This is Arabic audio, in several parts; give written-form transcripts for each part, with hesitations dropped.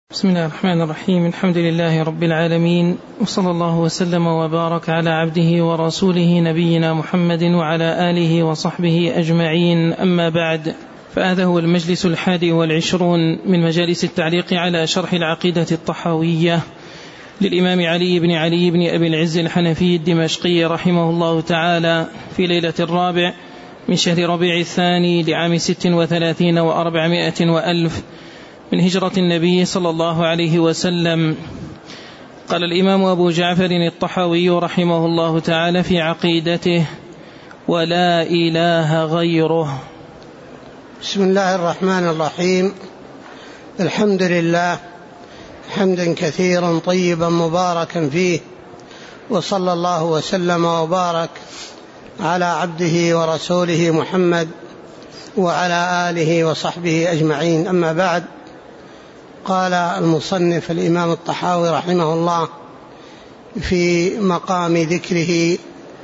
بسم الله الرحمن الرحيم. الحمد لله رب العالمين، وصلى الله وسلم وبارك على عبده ورسوله نبينا محمد وعلى آله وصحبه أجمعين. أما بعد، فهذا هو المجلس 21 من مجالس التعليق على شرح العقيدة الطحاوية للإمام علي بن أبي العز الحنفي الدمشقي رحمه الله تعالى في ليلة 4 من شهر ربيع الثاني لعام 36 و400 وألف من هجرة النبي صلى الله عليه وسلم. قال الإمام أبو جعفر الطحاوي رحمه الله تعالى في عقيدته: ولا إله غيره. بسم الله الرحمن الرحيم. الحمد لله حمدا كثيرا طيبا مباركا فيه، وصلى الله وسلم وبارك على عبده ورسوله محمد وعلى آله وصحبه أجمعين. أما بعد، قال المصنف الإمام الطحاوي رحمه الله في مقام ذكره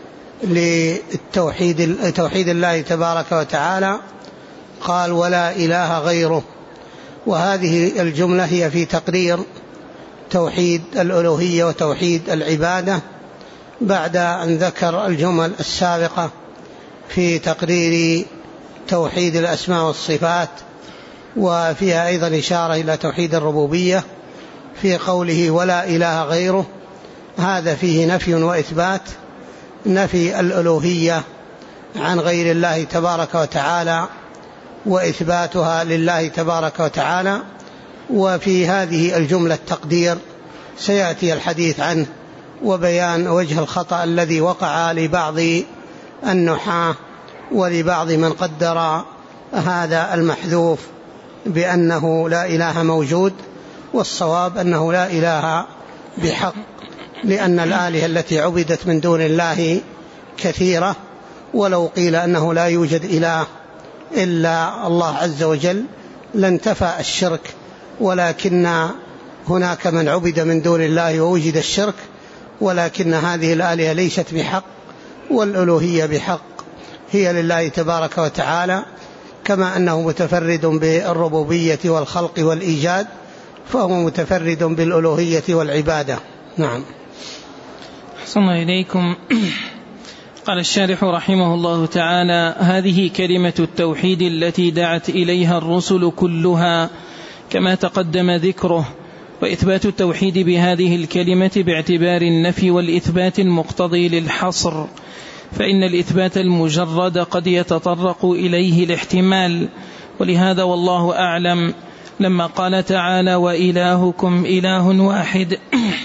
لتوحيد الله تبارك وتعالى، قال: ولا إله غيره. وهذه الجملة هي في تقرير توحيد الألوهية وتوحيد العبادة، بعد أن ذكر الجمل السابقة في تقرير توحيد الأسماء والصفات، وفيها أيضا إشارة إلى توحيد الربوبية في قوله: ولا إله غيره. هذا فيه نفي وإثبات، نفي الألوهية عن غير الله تبارك وتعالى وإثباتها لله تبارك وتعالى. وفي هذه الجملة التقدير سيأتي الحديث عنه وبيان وجه الخطأ الذي وقع لبعض النحاة ولبعض من قدر هذا المحذوف بأنه لا إله موجود، والصواب أنه لا إله بحق، لأن الآلهة التي عبدت من دون الله كثيرة، ولو قيل أنه لا يوجد إله إلا الله عز وجل لانتفى الشرك، ولكن هناك من عبد من دون الله ووجد الشرك، ولكن هذه الآلهة ليست بحق، والألوهية بحق هي لله تبارك وتعالى، كما أنه متفرد بالربوبية والخلق والإيجاد، فهو متفرد بالألوهية والعبادة. نعم. أحسن إليكم. قال الشارح رحمه الله تعالى: هذه كلمة التوحيد التي دعت إليها الرسل كلها كما تقدم ذكره، وإثبات التوحيد بهذه الكلمة باعتبار النفي والإثبات المقتضي للحصر، فإن الإثبات المجرد قد يتطرق إليه الاحتمال. ولهذا والله أعلم لما قال تعالى: وإلهكم إله واحد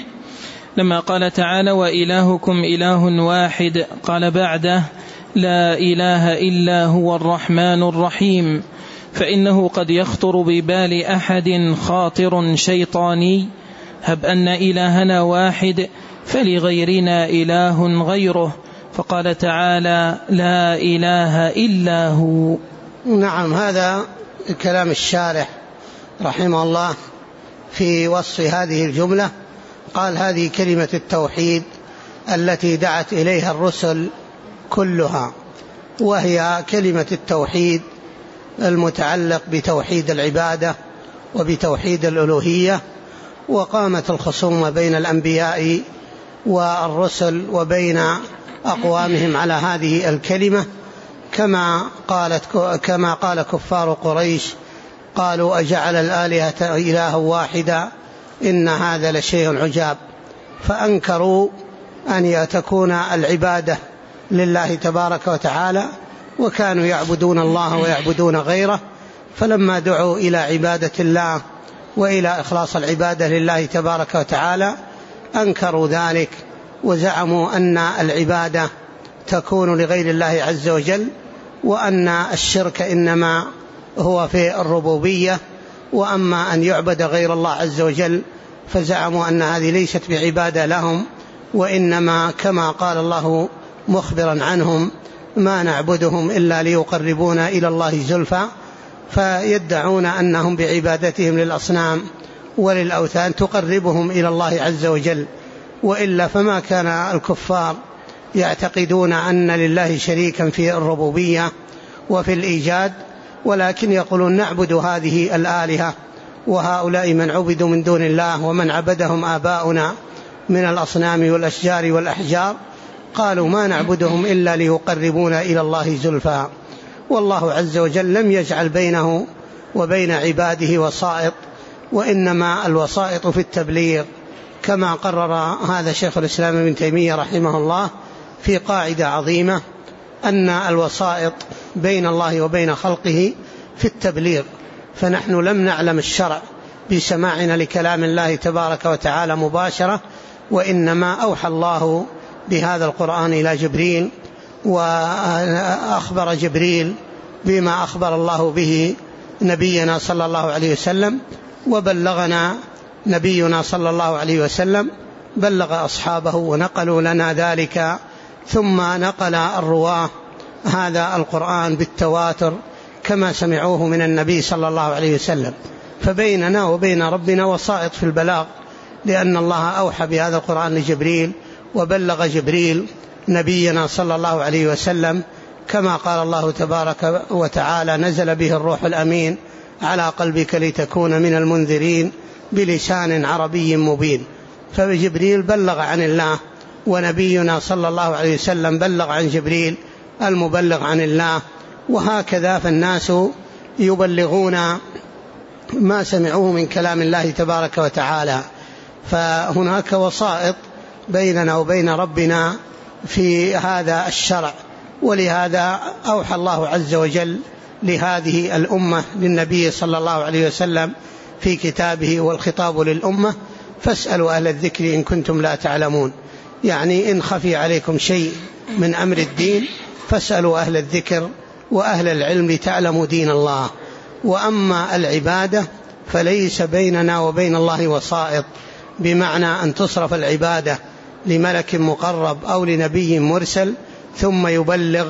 لما قال تعالى: وإلهكم إله واحد، قال بعده: لا إله إلا هو الرحمن الرحيم، فإنه قد يخطر ببال أحد خاطر شيطاني: هب أن إلهنا واحد فلغيرنا إله غيره، فقال تعالى: لا إله إلا هو. نعم، هذا كلام الشارح رحمه الله في وصف هذه الجملة. قال: هذه كلمة التوحيد التي دعت إليها الرسل كلها، وهي كلمة التوحيد المتعلق بتوحيد العبادة وبتوحيد الألوهية. وقامت الخصومة بين الأنبياء والرسل وبين أقوامهم على هذه الكلمة، كما قال كفار قريش: قالوا: أجعل الآلهة إلها واحدا إن هذا لشيء عجاب. فأنكروا أن تكون العبادة لله تبارك وتعالى، وكانوا يعبدون الله ويعبدون غيره، فلما دعوا إلى عبادة الله وإلى إخلاص العبادة لله تبارك وتعالى أنكروا ذلك، وزعموا أن العبادة تكون لغير الله عز وجل، وأن الشرك إنما هو في الربوبية، وأما أن يعبد غير الله عز وجل فزعموا أن هذه ليست بعبادة لهم، وإنما كما قال الله مخبرا عنهم: ما نعبدهم إلا ليقربونا إلى الله زلفى. فيدعون أنهم بعبادتهم للأصنام وللأوثان تقربهم إلى الله عز وجل، وإلا فما كان الكفار يعتقدون أن لله شريكا في الربوبية وفي الإيجاد، ولكن يقولون: نعبد هذه الآلهة وهؤلاء من عبدوا من دون الله ومن عبدهم آباؤنا من الأصنام والأشجار والأحجار قالوا ما نعبدهم إلا ليقربونا إلى الله زلفى. والله عز وجل لم يجعل بينه وبين عباده وسائط، وإنما الوسائط في التبليغ، كما قرر هذا شيخ الإسلام ابن تيمية رحمه الله في قاعدة عظيمة أن الوسائط بين الله وبين خلقه في التبليغ. فنحن لم نعلم الشرع بسماعنا لكلام الله تبارك وتعالى مباشرة، وإنما أوحى الله بهذا القرآن إلى جبريل، وأخبر جبريل بما أخبر الله به نبينا صلى الله عليه وسلم، وبلغنا نبينا صلى الله عليه وسلم، بلغ أصحابه ونقلوا لنا ذلك، ثم نقل الرواه هذا القرآن بالتواتر كما سمعوه من النبي صلى الله عليه وسلم. فبيننا وبين ربنا وسائط في البلاغ، لأن الله أوحى بهذا القرآن لجبريل، وبلغ جبريل نبينا صلى الله عليه وسلم، كما قال الله تبارك وتعالى نزل به الروح الأمين على قلبك لتكون من المنذرين بلسان عربي مبين. فجبريل بلغ عن الله، ونبينا صلى الله عليه وسلم بلغ عن جبريل المبلغ عن الله، وهكذا فالناس يبلغون ما سمعوه من كلام الله تبارك وتعالى. فهناك وسائط بيننا وبين ربنا في هذا الشرع، ولهذا أوحى الله عز وجل لهذه الأمة للنبي صلى الله عليه وسلم في كتابه، والخطاب للأمة فاسألوا أهل الذكر إن كنتم لا تعلمون، يعني إن خفي عليكم شيء من أمر الدين فاسألوا أهل الذكر وأهل العلم لتعلموا دين الله. وأما العبادة فليس بيننا وبين الله وسائط، بمعنى أن تصرف العبادة لملك مقرب أو لنبي مرسل ثم يبلغ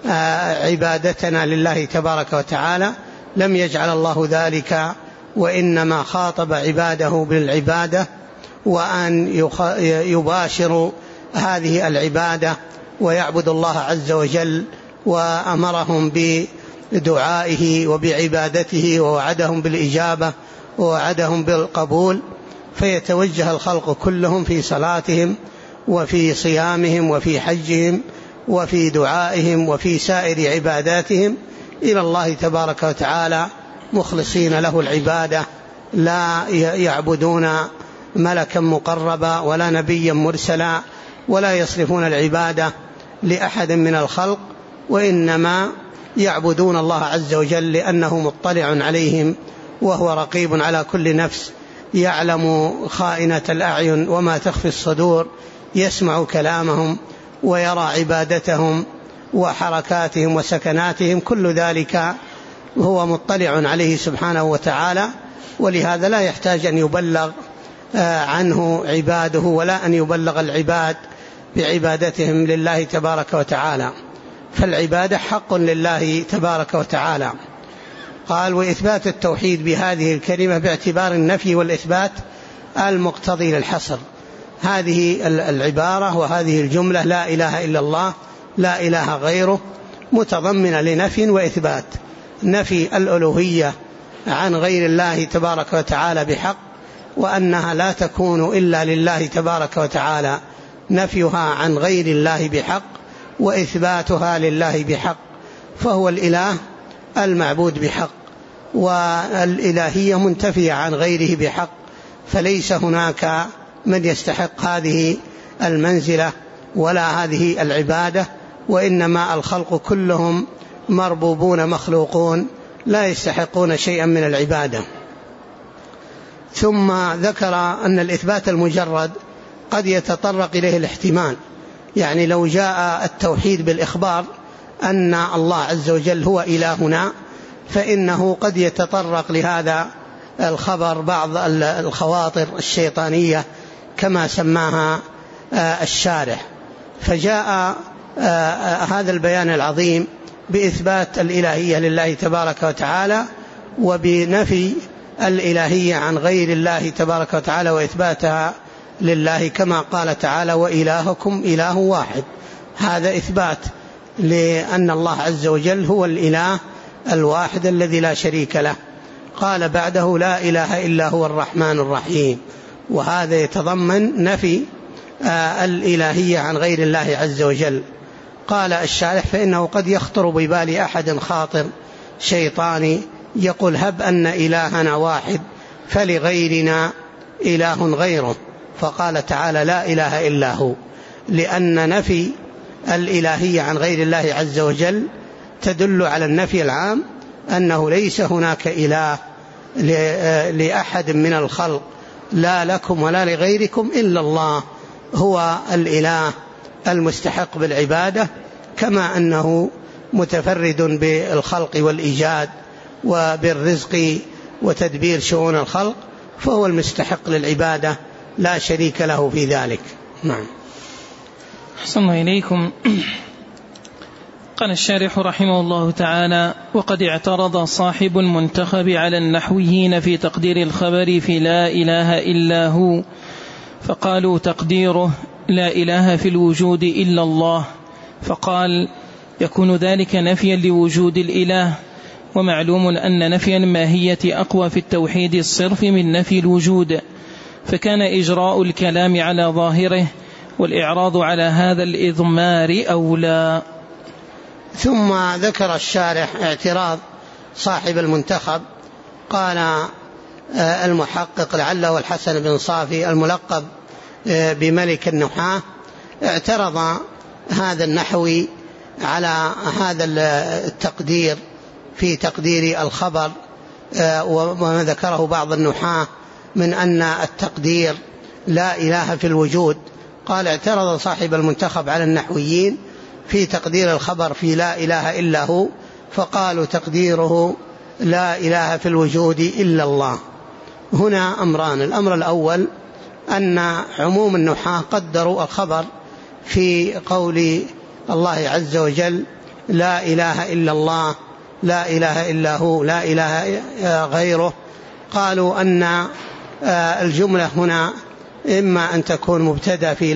عبادتنا لله تبارك وتعالى، لم يجعل الله ذلك، وإنما خاطب عباده بالعبادة، وأن يباشر هذه العبادة ويعبد الله عز وجل، وأمرهم بدعائه وبعبادته، ووعدهم بالإجابة ووعدهم بالقبول. فيتوجه الخلق كلهم في صلاتهم وفي صيامهم وفي حجهم وفي دعائهم وفي سائر عباداتهم إلى الله تبارك وتعالى مخلصين له العبادة، لا يعبدون ملكا مقربا ولا نبيا مرسلا، ولا يصرفون العبادة لأحد من الخلق، وإنما يعبدون الله عز وجل لأنه مطلع عليهم وهو رقيب على كل نفس، يعلم خائنة الأعين وما تخفي الصدور، يسمع كلامهم ويرى عبادتهم وحركاتهم وسكناتهم، كل ذلك هو مطلع عليه سبحانه وتعالى. ولهذا لا يحتاج أن يبلغ عنه عباده، ولا أن يبلغ العباد بعبادتهم لله تبارك وتعالى، فالعبادة حق لله تبارك وتعالى. قال: وإثبات التوحيد بهذه الكلمة باعتبار النفي والإثبات المقتضي للحصر. هذه العبارة وهذه الجملة لا إله إلا الله لا إله غيره متضمنة لنفي وإثبات، نفي الألوهية عن غير الله تبارك وتعالى بحق، وأنها لا تكون إلا لله تبارك وتعالى، نفيها عن غير الله بحق وإثباتها لله بحق، فهو الإله المعبود بحق، والإلهية منتفية عن غيره بحق، فليس هناك من يستحق هذه المنزلة ولا هذه العبادة، وإنما الخلق كلهم مربوبون مخلوقون لا يستحقون شيئا من العبادة. ثم ذكر أن الإثبات المجرد قد يتطرق إليه الاحتمال، يعني لو جاء التوحيد بالإخبار أن الله عز وجل هو إلهنا، فإنه قد يتطرق لهذا الخبر بعض الخواطر الشيطانية كما سماها الشارح، فجاء هذا البيان العظيم بإثبات الإلهية لله تبارك وتعالى، وبنفي الإلهية عن غير الله تبارك وتعالى وإثباتها لله، كما قال تعالى: وإلهكم إله واحد. هذا إثبات لأن الله عز وجل هو الإله الواحد الذي لا شريك له. قال بعده لا إله إلا هو الرحمن الرحيم، وهذا يتضمن نفي الإلهية عن غير الله عز وجل. قال الشارح فإنه قد يخطر ببال أحد خاطر شيطاني يقول هب أن إلهنا واحد فلغيرنا إله غيره، فقال تعالى لا إله إلا هو، لأن نفي الإلهية عن غير الله عز وجل تدل على النفي العام أنه ليس هناك إله لأحد من الخلق لا لكم ولا لغيركم إلا الله، هو الإله المستحق بالعبادة، كما أنه متفرد بالخلق والإيجاد وبالرزق وتدبير شؤون الخلق، فهو المستحق للعبادة لا شريك له في ذلك. نعم. أحسن الله إليكم. قال الشارح رحمه الله تعالى: وقد اعترض صاحب المنتخب على النحويين في تقدير الخبر في لا إله إلا هو، فقالوا تقديره لا إله في الوجود إلا الله، فقال يكون ذلك نفيا لوجود الإله، ومعلوم أن نفي الماهية أقوى في التوحيد الصرف من نفي الوجود، فكان إجراء الكلام على ظاهره والإعراض على هذا الإضمار أولى. ثم ذكر الشارح اعتراض صاحب المنتخب. قال المحقق لعله الحسن بن صافي الملقب بملك النحاة اعترض هذا النحوي على هذا التقدير في تقدير الخبر، وما ذكره بعض النحاة من أن التقدير لا إله في الوجود. قال اعترض صاحب المنتخب على النحويين في تقدير الخبر في لا إله إلا هو، فقالوا تقديره لا إله في الوجود إلا الله. هنا أمران: الأمر الأول أن عموم النحاة قدروا الخبر في قول الله عز وجل لا إله إلا الله، لا إله إلا هو، لا إله غيره. قالوا أن الجملة هنا إما أن تكون مبتدأ في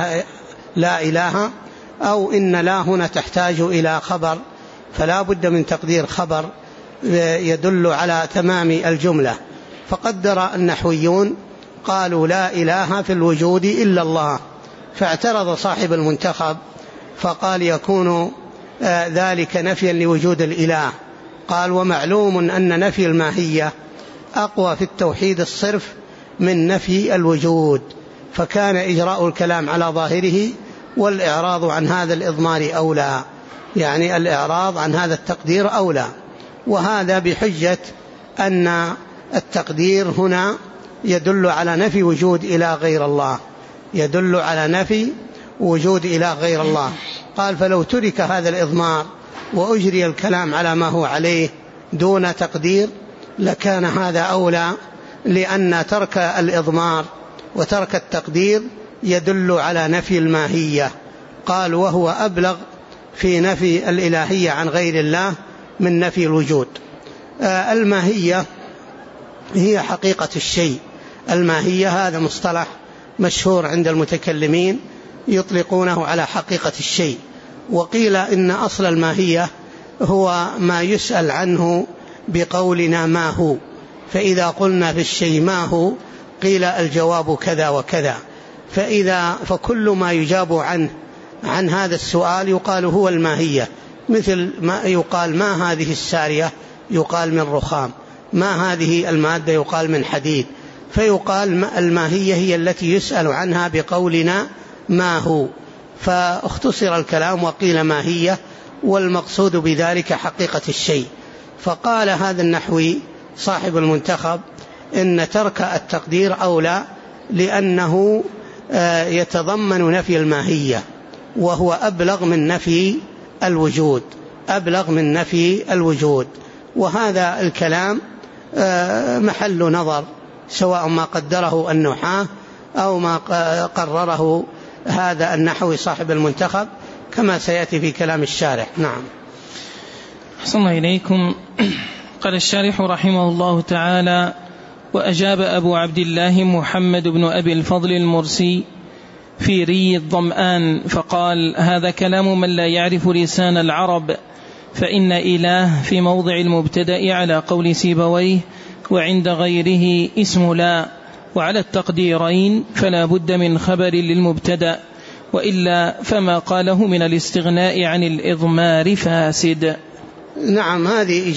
لا إله أو إن لا هنا تحتاج إلى خبر، فلا بد من تقدير خبر يدل على تمام الجملة. فقدر النحويون قالوا لا إله في الوجود إلا الله، فاعترض صاحب المنتخب فقال يكون ذلك نفيا لوجود الإله. قال ومعلوم أن نفي الماهية أقوى في التوحيد الصرف من نفي الوجود، فكان إجراء الكلام على ظاهره والإعراض عن هذا الإضمار أولى، يعني الإعراض عن هذا التقدير أولى. وهذا بحجة أن التقدير هنا يدل على نفي وجود إلى غير الله، يدل على نفي وجود إلى غير الله. قال فلو ترك هذا الإضمار وأجري الكلام على ما هو عليه دون تقدير لكان هذا أولى، لأن ترك الإضمار وترك التقدير يدل على نفي الماهية. قال وهو أبلغ في نفي الإلهية عن غير الله من نفي الوجود. الماهية هي حقيقة الشيء، الماهية هذا مصطلح مشهور عند المتكلمين يطلقونه على حقيقة الشيء. وقيل إن أصل الماهية هو ما يسأل عنه بقولنا ما هو، فإذا قلنا في الشيء ما هو قيل الجواب كذا وكذا، فكل ما يجاب عن هذا السؤال يقال هو الماهية. مثل ما يقال ما هذه السارية يقال من رخام، ما هذه المادة يقال من حديد، فيقال الماهية هي التي يسأل عنها بقولنا ما هو، فاختصر الكلام وقيل ماهية، والمقصود بذلك حقيقة الشيء. فقال هذا النحوي صاحب المنتخب إن ترك التقدير أولى، لأنه يتضمن نفي الماهية وهو أبلغ من نفي الوجود، أبلغ من نفي الوجود. وهذا الكلام محل نظر، سواء ما قدره النحاة أو ما قرره هذا النحوي صاحب المنتخب، كما سيأتي في كلام الشارح. نعم. أحسن الله إليكم. قال الشارح رحمه الله تعالى: وأجاب أبو عبد الله محمد بن أبي الفضل المرسي في ري الظمآن فقال: هذا كلام من لا يعرف لسان العرب، فإن إله في موضع المبتدأ على قول سيبويه وعند غيره اسم لا، وعلى التقديرين فلا بد من خبر للمبتدأ، وإلا فما قاله من الاستغناء عن الإضمار فاسد. نعم، هذه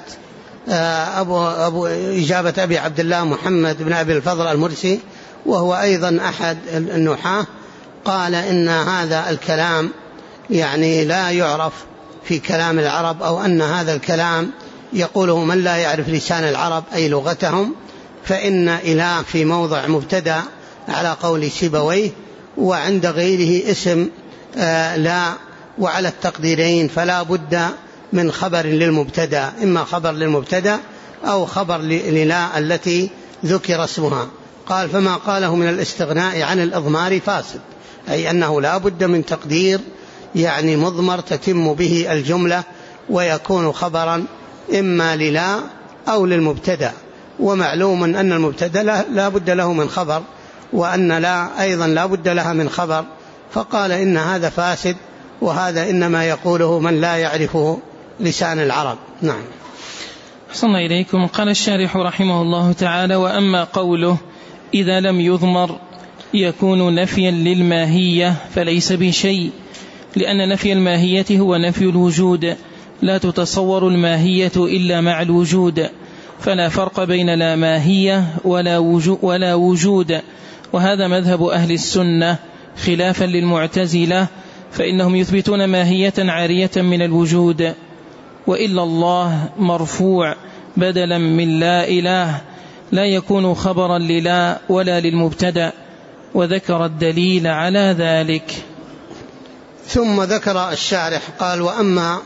إجابة أبي عبد الله محمد بن أبي الفضل المرسي، وهو أيضا أحد النحاة. قال إن هذا الكلام يعني لا يعرف في كلام العرب، أو أن هذا الكلام يقوله من لا يعرف لسان العرب أي لغتهم، فإن إله في موضع مبتدأ على قول سيبويه، وعند غيره اسم لا، وعلى التقديرين فلا بد من خبر للمبتدأ، إما خبر للمبتدأ أو خبر للا التي ذكر اسمها. قال فما قاله من الاستغناء عن الإضمار فاسد، أي أنه لا بد من تقدير يعني مضمر تتم به الجملة، ويكون خبرا إما للا أو للمبتدأ. ومعلوم أن المبتدأ لا بد له من خبر، وأن لا أيضا لا بد لها من خبر، فقال إن هذا فاسد، وهذا إنما يقوله من لا يعرفه لسان العرب. نعم. صلى إليكم. قال الشارح رحمه الله تعالى: وأما قوله إذا لم يضمر يكون نفيا للماهية فليس بشيء، لأن نفي الماهية هو نفي الوجود، لا تتصور الماهية إلا مع الوجود، فلا فرق بين لا ماهية ولا وجود. وهذا مذهب أهل السنة خلافا للمعتزلة، فإنهم يثبتون ماهية عارية من الوجود. وإلا الله مرفوع بدلا من لا إله لا يكون خبرا للا ولا للمبتدأ، وذكر الدليل على ذلك. ثم ذكر الشارح قال: وأما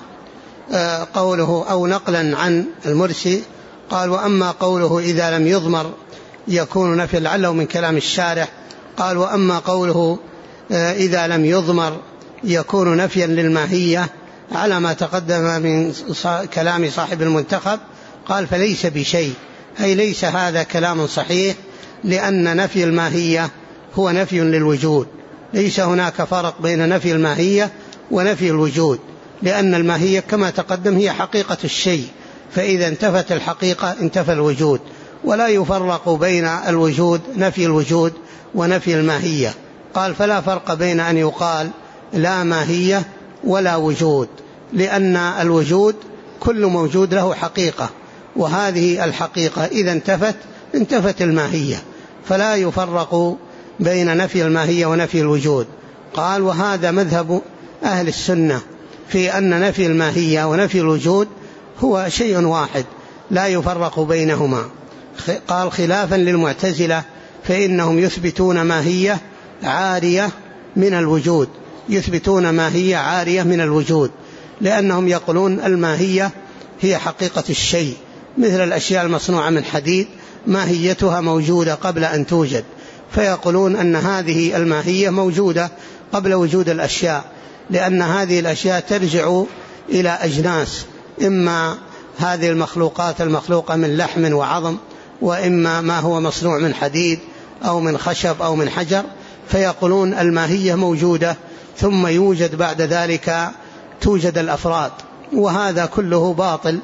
قوله أو نقلا عن المرسي، قال: وأما قوله إذا لم يضمر يكون نفي، لعله من كلام الشارح. قال: وأما قوله إذا لم يضمر يكون نفيا للماهية على ما تقدم من كلام صاحب المنتخب. قال: فليس بشيء، أي ليس هذا كلام صحيح، لأن نفي الماهية هو نفي للوجود، ليس هناك فرق بين نفي الماهية ونفي الوجود، لأن الماهية كما تقدم هي حقيقة الشيء، فإذا انتفت الحقيقة انتفى الوجود، ولا يفرق بين الوجود نفي الوجود ونفي الماهية. قال: فلا فرق بين أن يقال لا ماهية ولا وجود، لأن الوجود كل موجود له حقيقة، وهذه الحقيقة إذا انتفت الماهية، فلا يفرق بين نفي الماهية ونفي الوجود. قال: وهذا مذهب أهل السنة في أن نفي الماهية ونفي الوجود هو شيء واحد لا يفرق بينهما. قال: خلافا للمعتزلة فإنهم يثبتون ماهية عارية من الوجود، يثبتون ماهية عارية من الوجود، لأنهم يقولون الماهية هي حقيقة الشيء، مثل الأشياء المصنوعة من حديد ماهيتها موجودة قبل أن توجد، فيقولون أن هذه الماهية موجودة قبل وجود الأشياء، لأن هذه الأشياء ترجع إلى أجناس، إما هذه المخلوقات المخلوقة من لحم وعظم، وإما ما هو مصنوع من حديد أو من خشب أو من حجر، فيقولون الماهية موجودة ثم يوجد بعد ذلك توجد الأفراد، وهذا كله باطل،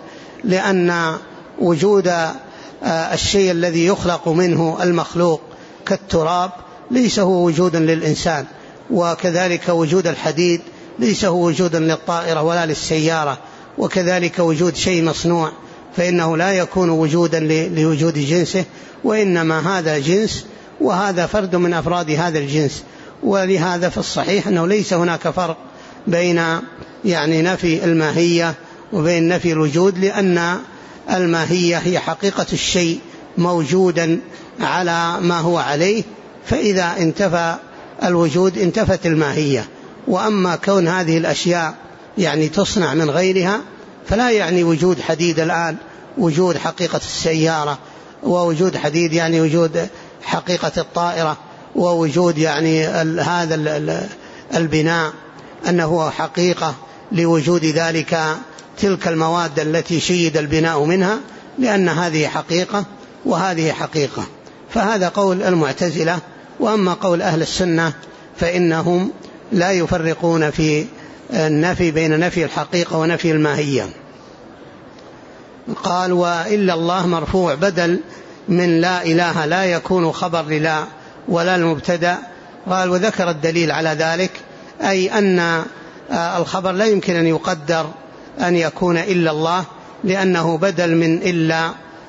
لأن وجود الشيء الذي يخلق منه المخلوق كالتراب ليس هو وجودا للإنسان، وكذلك وجود الحديد ليس هو وجودا للطائرة ولا للسيارة، وكذلك وجود شيء مصنوع فإنه لا يكون وجودا لوجود جنسه، وإنما هذا جنس وهذا فرد من أفراد هذا الجنس. ولهذا في الصحيح أنه ليس هناك فرق بين نفي الماهية وبين نفي الوجود، لأن الماهية هي حقيقة الشيء موجودا على ما هو عليه، فإذا انتفى الوجود انتفت الماهية. وأما كون هذه الأشياء تصنع من غيرها، فلا يعني وجود حديد الآن وجود حقيقة السيارة، ووجود حديد وجود حقيقة الطائرة، ووجود هذا البناء أنه حقيقة لوجود تلك المواد التي شيد البناء منها، لأن هذه حقيقة وهذه حقيقة. فهذا قول المعتزلة. وأما قول أهل السنة فإنهم لا يفرقون في النفي بين نفي الحقيقة ونفي الماهية. قال وإلا الله مرفوع بدل من لا إله، لا يكون خبر للا ولا المبتدأ. قال وذكر الدليل على ذلك، أي أن الخبر لا يمكن أن يقدر أن يكون إلا الله لأنه بدل من إلا،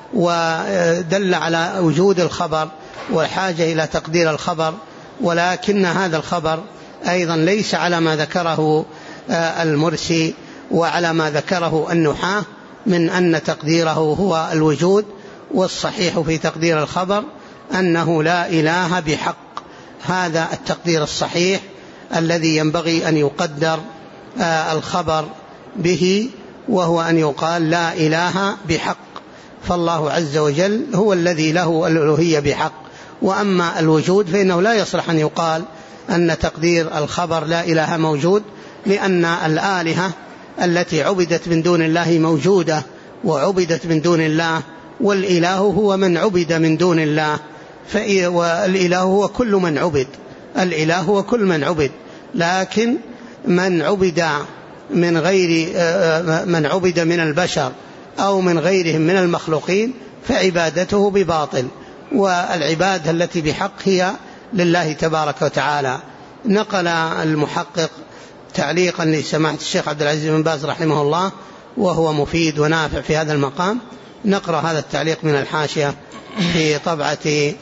ودل على وجود الخبر والحاجة إلى تقدير الخبر، ولكن هذا الخبر أيضا ليس على ما ذكره المرسي وعلى ما ذكره النحاة من أن تقديره هو الوجود، والصحيح في تقدير الخبر أنه لا إله بحق. هذا التقدير الصحيح الذي ينبغي أن يقدر الخبر به، وهو أن يقال لا إله بحق، فالله عز وجل هو الذي له الألوهية بحق. وأما الوجود فإنه لا يصلح أن يقال أن تقدير الخبر لا إله موجود، لأن الآلهة التي عبدت من دون الله موجودة وعبدت من دون الله، والإله هو من عبد من دون الله، والإله هو كل من عبد، الإله هو كل من عبد، لكن من عبد من غير من عبد من البشر أو من غيرهم من المخلوقين فعبادته بباطل، والعبادة التي بحق هي لله تبارك وتعالى. نقل المحقق تعليقا لسماحة الشيخ عبد العزيز بن باز رحمه الله وهو مفيد ونافع في هذا المقام. نقرأ هذا التعليق من الحاشية في طبعة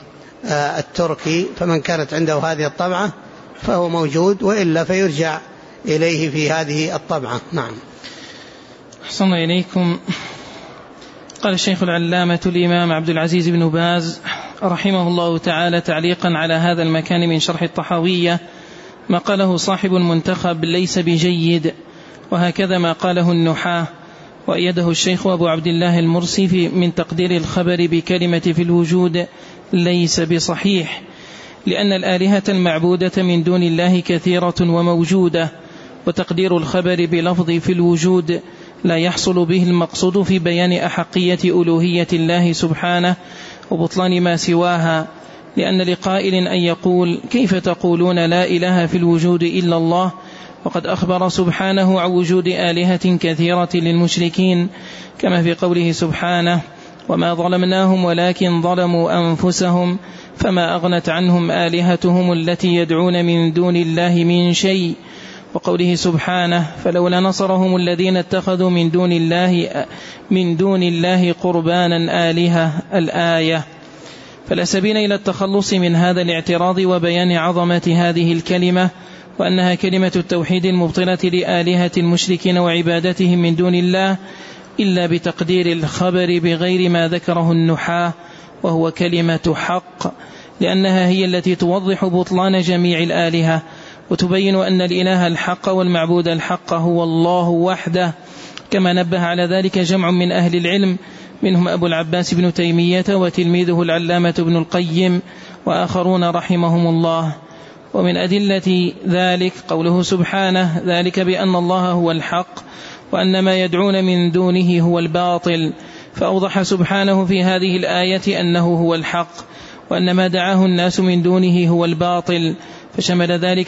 التركي، فمن كانت عنده هذه الطبعة فهو موجود، وإلا فيرجع إليه في هذه الطبعة. نعم. أحسن إليكم. قال الشيخ العلامة الإمام عبد العزيز بن باز رحمه الله تعالى تعليقا على هذا المكان من شرح الطحاوية: ما قاله صاحب المنتخب ليس بجيد، وهكذا ما قاله النحاة، وأيده الشيخ أبو عبد الله المرسي من تقدير الخبر بكلمة في الوجود ليس بصحيح، لأن الآلهة المعبودة من دون الله كثيرة وموجودة، وتقدير الخبر بلفظ في الوجود لا يحصل به المقصود في بيان أحقية ألوهية الله سبحانه وبطلان ما سواها، لأن لقائل أن يقول: كيف تقولون لا إله في الوجود إلا الله، وقد أخبر سبحانه عن وجود آلهة كثيرة للمشركين، كما في قوله سبحانه: وما ظلمناهم ولكن ظلموا أنفسهم فما أغنت عنهم آلهتهم التي يدعون من دون الله من شيء، وقوله سبحانه: فلولا نصرهم الذين اتخذوا من دون الله قربانا آلهة، الآية. فلا سبيل إلى التخلص من هذا الاعتراض وبيان عظمة هذه الكلمة، وأنها كلمة التوحيد المبطلة لآلهة المشركين وعبادتهم من دون الله، إلا بتقدير الخبر بغير ما ذكره النحاة، وهو كلمة حق، لأنها هي التي توضح بطلان جميع الآلهة، وتبين أن الإله الحق والمعبود الحق هو الله وحده، كما نبه على ذلك جمع من أهل العلم، منهم أبو العباس بن تيمية وتلميذه العلامة ابن القيم وآخرون رحمهم الله. ومن أدلة ذلك قوله سبحانه: ذلك بأن الله هو الحق وأن ما يدعون من دونه هو الباطل، فأوضح سبحانه في هذه الآية أنه هو الحق، وأن ما دعاه الناس من دونه هو الباطل، فشمل ذلك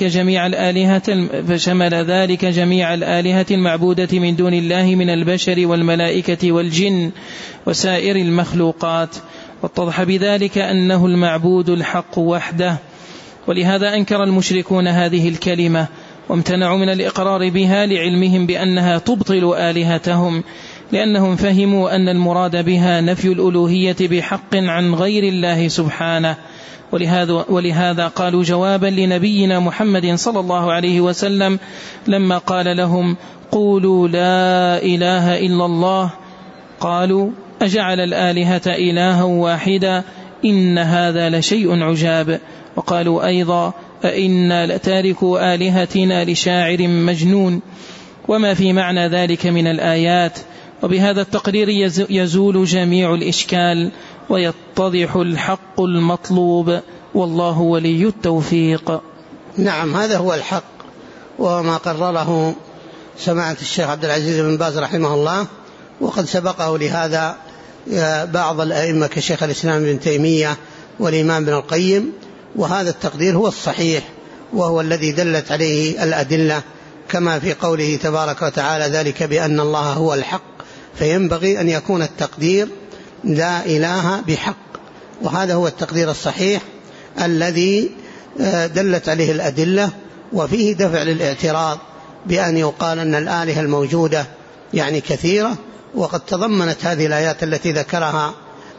جميع الآلهة المعبودة من دون الله من البشر والملائكة والجن وسائر المخلوقات، واتضح بذلك أنه المعبود الحق وحده. ولهذا أنكر المشركون هذه الكلمة وامتنعوا من الإقرار بها لعلمهم بأنها تبطل آلهتهم، لأنهم فهموا أن المراد بها نفي الألوهية بحق عن غير الله سبحانه. ولهذا قالوا جوابا لنبينا محمد صلى الله عليه وسلم لما قال لهم: قولوا لا إله إلا الله، قالوا: أجعل الآلهة إلها واحدا إن هذا لشيء عجاب. وقالوا أيضا: أئنا لتاركوا آلهتنا لشاعر مجنون، وما في معنى ذلك من الآيات. وبهذا التقرير يزول جميع الإشكال ويتضح الحق المطلوب، والله ولي التوفيق. نعم، هذا هو الحق، وما قرره سماحة الشيخ عبد العزيز بن باز رحمه الله، وقد سبقه لهذا بعض الأئمة كشيخ الإسلام ابن تيمية والإمام ابن القيم، وهذا التقدير هو الصحيح، وهو الذي دلت عليه الأدلة، كما في قوله تبارك وتعالى: ذلك بأن الله هو الحق فينبغي أن يكون التقدير لا إله بحق، وهذا هو التقدير الصحيح الذي دلت عليه الأدلة، وفيه دفع للاعتراض بأن يقال أن الآلهة الموجودة يعني كثيرة. وقد تضمنت هذه الآيات التي ذكرها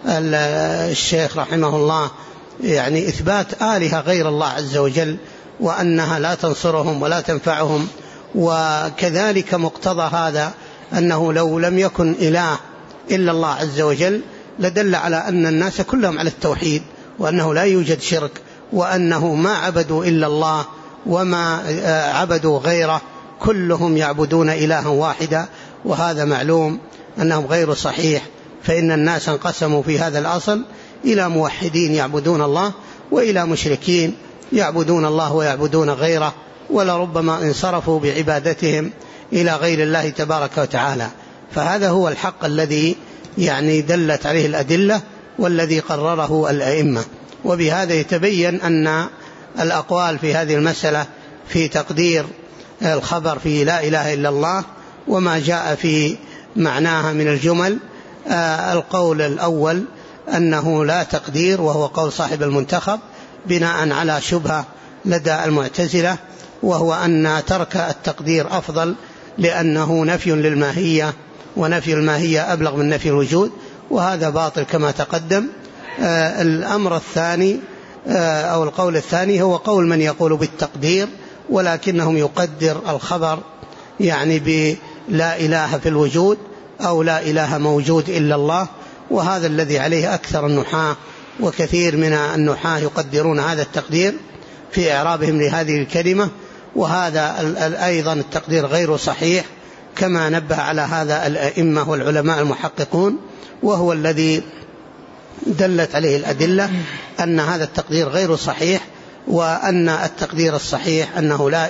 الشيخ رحمه الله يعني إثبات آلهة غير الله عز وجل، وأنها لا تنصرهم ولا تنفعهم. وكذلك مقتضى هذا أنه لو لم يكن إله إلا الله عز وجل لدل على أن الناس كلهم على التوحيد، وأنه لا يوجد شرك، وأنه ما عبدوا إلا الله وما عبدوا غيره، كلهم يعبدون إلها واحدا. وهذا معلوم أنهم غير صحيح، فإن الناس انقسموا في هذا الأصل إلى موحدين يعبدون الله، وإلى مشركين يعبدون الله ويعبدون غيره، ولربما انصرفوا بعبادتهم إلى غير الله تبارك وتعالى. فهذا هو الحق الذي يعني دلت عليه الأدلة والذي قرره الأئمة. وبهذا يتبين أن الأقوال في هذه المسألة في تقدير الخبر في لا إله إلا الله وما جاء في معناها من الجمل، القول الأول أنه لا تقدير، وهو قول صاحب المنتخب بناء على شبهة لدى المعتزلة، وهو أن ترك التقدير أفضل لأنه نفي للماهية، ونفي الماهية أبلغ من نفي الوجود، وهذا باطل كما تقدم. الأمر الثاني أو القول الثاني هو قول من يقول بالتقدير، ولكنهم يقدر الخبر يعني بلا إله في الوجود أو لا إله موجود إلا الله، وهذا الذي عليه أكثر النحاة، وكثير من النحاة يقدرون هذا التقدير في إعرابهم لهذه الكلمة. وهذا أيضا التقدير غير صحيح كما نبه على هذا الأئمة والعلماء المحققون، وهو الذي دلت عليه الأدلة أن هذا التقدير غير صحيح، وأن التقدير الصحيح أنه لا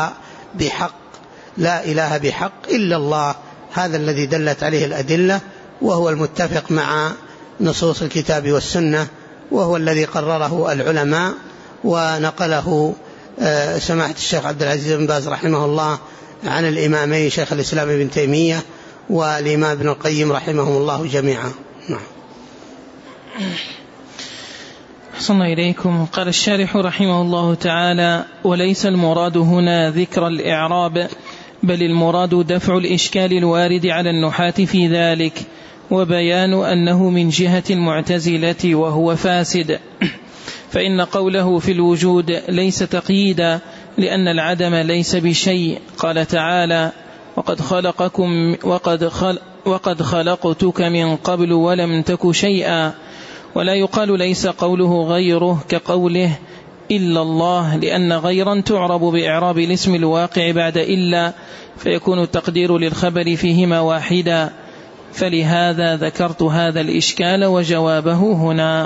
إله بحق إلا الله. هذا الذي دلت عليه الأدلة، وهو المتفق مع نصوص الكتاب والسنة، وهو الذي قرره العلماء ونقله سماحة الشيخ عبد العزيز بن باز رحمه الله عن الإمامين شيخ الإسلام ابن تيمية والإمام ابن القيم رحمهم الله جميعا. أحسن إليكم. قال الشارح رحمه الله تعالى: وليس المراد هنا ذكر الإعراب، بل المراد دفع الإشكال الوارد على النحاة في ذلك، وبيان أنه من جهة المعتزلة وهو فاسد، فإن قوله في الوجود ليس تقييدا، لأن العدم ليس بشيء. قال تعالى: وقد خلقتك من قبل ولم تك شيئا. ولا يقال ليس قوله غيره كقوله إلا الله، لأن غيرا تعرب بإعراب الاسم الواقع بعد إلا، فيكون التقدير للخبر فيهما واحدا. فلهذا ذكرت هذا الإشكال وجوابه هنا.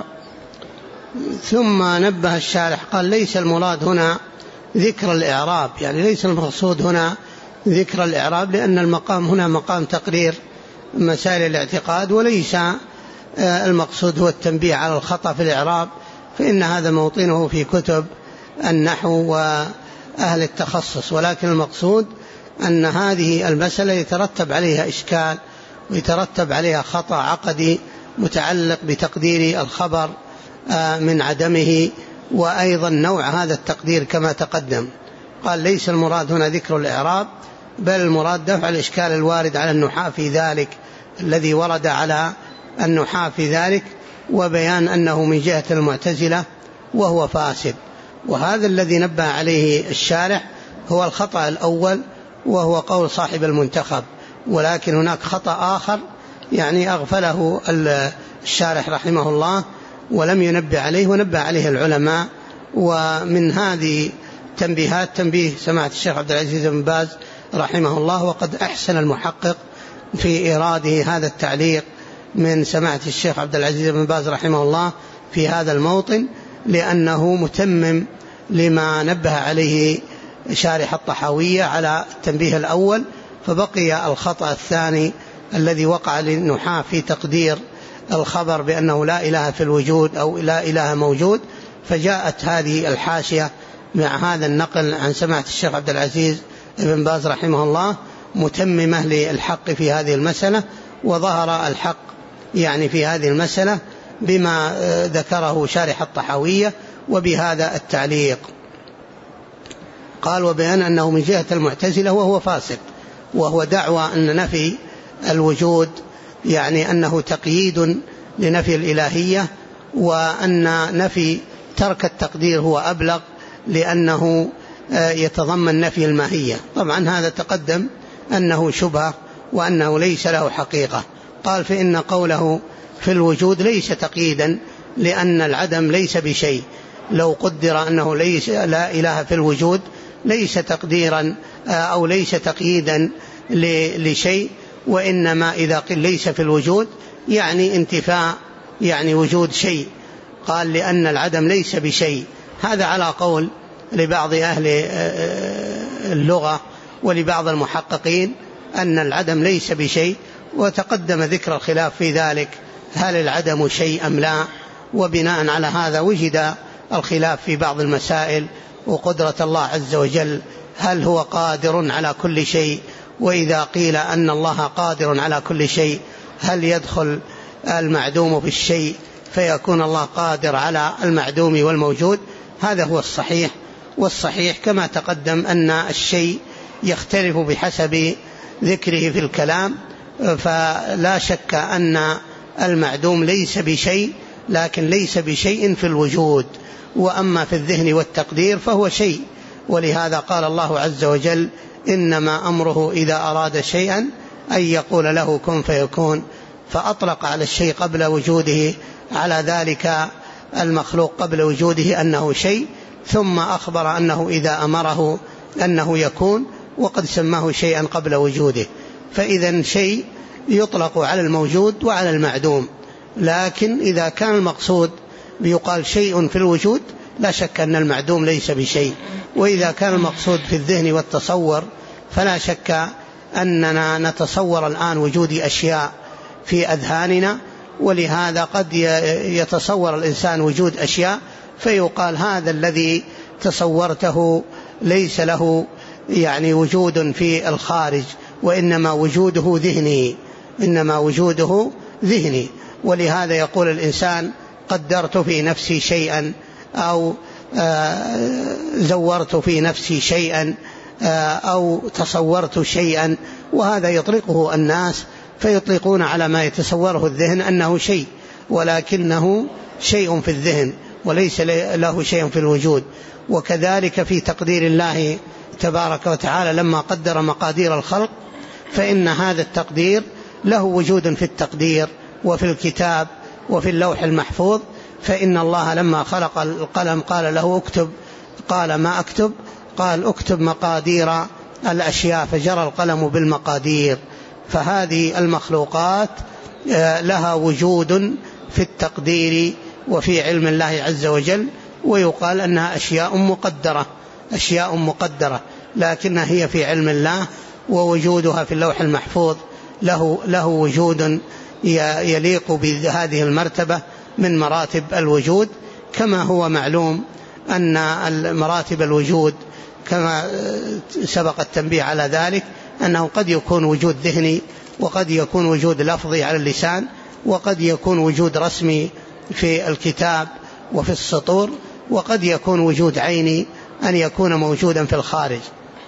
ثم نبه الشارح قال: ليس المراد هنا ذكر الإعراب، يعني ليس المقصود هنا ذكر الإعراب، لأن المقام هنا مقام تقرير مسائل الاعتقاد، وليس المقصود هو التنبيه على الخطأ في الإعراب، فإن هذا موطنه في كتب النحو وأهل التخصص. ولكن المقصود أن هذه المسألة يترتب عليها إشكال ويترتب عليها خطأ عقدي متعلق بتقدير الخبر من عدمه، وأيضا نوع هذا التقدير كما تقدم. قال: ليس المراد هنا ذكر الإعراب، بل المراد دفع الإشكال الوارد على النحاة في ذلك، الذي ورد على النحاة في ذلك، وبيان أنه من جهة المعتزلة وهو فاسد. وهذا الذي نبه عليه الشارح هو الخطأ الأول، وهو قول صاحب المنتخب. ولكن هناك خطأ آخر يعني أغفله الشارح رحمه الله ولم ينبه عليه، ونبه عليه العلماء. ومن هذه تنبيهات تنبيه سماحة الشيخ عبد العزيز بن باز رحمه الله، وقد أحسن المحقق في إيراده هذا التعليق من سماحة الشيخ عبد العزيز بن باز رحمه الله في هذا الموطن، لأنه متمم لما نبه عليه شارح الطحاوية على التنبيه الأول، فبقي الخطأ الثاني الذي وقع للنحاة في تقدير الخبر بأنه لا إله في الوجود أو لا إله موجود. فجاءت هذه الحاشية مع هذا النقل عن سماحة الشيخ عبد العزيز بن باز رحمه الله متممة للحق في هذه المسألة، وظهر الحق يعني في هذه المسألة بما ذكره شارح الطحاوية وبهذا التعليق. قال وبيان أنه من جهة المعتزلة وهو فاسق، وهو دعوى أن نفي الوجود يعني أنه تقييد لنفي الإلهية، وأن نفي ترك التقدير هو أبلغ لأنه يتضمن نفي الماهية. طبعا هذا تقدم أنه شبهة وأنه ليس له حقيقة. قال فإن قوله في الوجود ليس تقييدا لأن العدم ليس بشيء، لو قدر أنه ليس لا إله في الوجود ليس تقديرا أو ليس تقييدا لشيء، وإنما إذا قيل ليس في الوجود يعني انتفاء يعني وجود شيء. قال لأن العدم ليس بشيء، هذا على قول لبعض أهل اللغة ولبعض المحققين أن العدم ليس بشيء، وتقدم ذكر الخلاف في ذلك هل العدم شيء أم لا، وبناء على هذا وجد الخلاف في بعض المسائل. وقدرة الله عز وجل هل هو قادر على كل شيء، وإذا قيل أن الله قادر على كل شيء هل يدخل المعدوم في الشيء فيكون الله قادر على المعدوم والموجود؟ هذا هو الصحيح. والصحيح كما تقدم أن الشيء يختلف بحسب ذكره في الكلام، فلا شك أن المعدوم ليس بشيء، لكن ليس بشيء في الوجود، وأما في الذهن والتقدير فهو شيء. ولهذا قال الله عز وجل إنما أمره إذا أراد شيئا أن يقول له كن فيكون، فأطلق على الشيء قبل وجوده على ذلك المخلوق قبل وجوده أنه شيء، ثم أخبر أنه إذا أمره أنه يكون، وقد سماه شيئا قبل وجوده. فإذا شيء يطلق على الموجود وعلى المعدوم، لكن إذا كان المقصود بيقال شيء في الوجود لا شك أن المعدوم ليس بشيء. وإذا كان المقصود في الذهن والتصور فلا شك أننا نتصور الآن وجود أشياء في أذهاننا، ولهذا قد يتصور الإنسان وجود أشياء فيقال هذا الذي تصورته ليس له يعني وجود في الخارج، وإنما وجوده ذهني، إنما وجوده ذهني. ولهذا يقول الإنسان قدرت في نفسي شيئا أو زورت في نفسي شيئا أو تصورت شيئا، وهذا يطلقه الناس فيطلقون على ما يتصوره الذهن أنه شيء، ولكنه شيء في الذهن وليس له شيء في الوجود. وكذلك في تقدير الله تبارك وتعالى لما قدر مقادير الخلق فإن هذا التقدير له وجود في التقدير وفي الكتاب وفي اللوح المحفوظ. فإن الله لما خلق القلم قال له اكتب، قال ما أكتب؟ قال اكتب مقادير الأشياء، فجرى القلم بالمقادير. فهذه المخلوقات لها وجود في التقدير وفي علم الله عز وجل، ويقال أنها أشياء مقدرة، لكنها هي في علم الله، ووجودها في اللوح المحفوظ له وجود يليق بهذه المرتبة من مراتب الوجود. كما هو معلوم أن مراتب الوجود كما سبق التنبيه على ذلك أنه قد يكون وجود ذهني، وقد يكون وجود لفظي على اللسان، وقد يكون وجود رسمي في الكتاب وفي السطور، وقد يكون وجود عيني أن يكون موجودا في الخارج.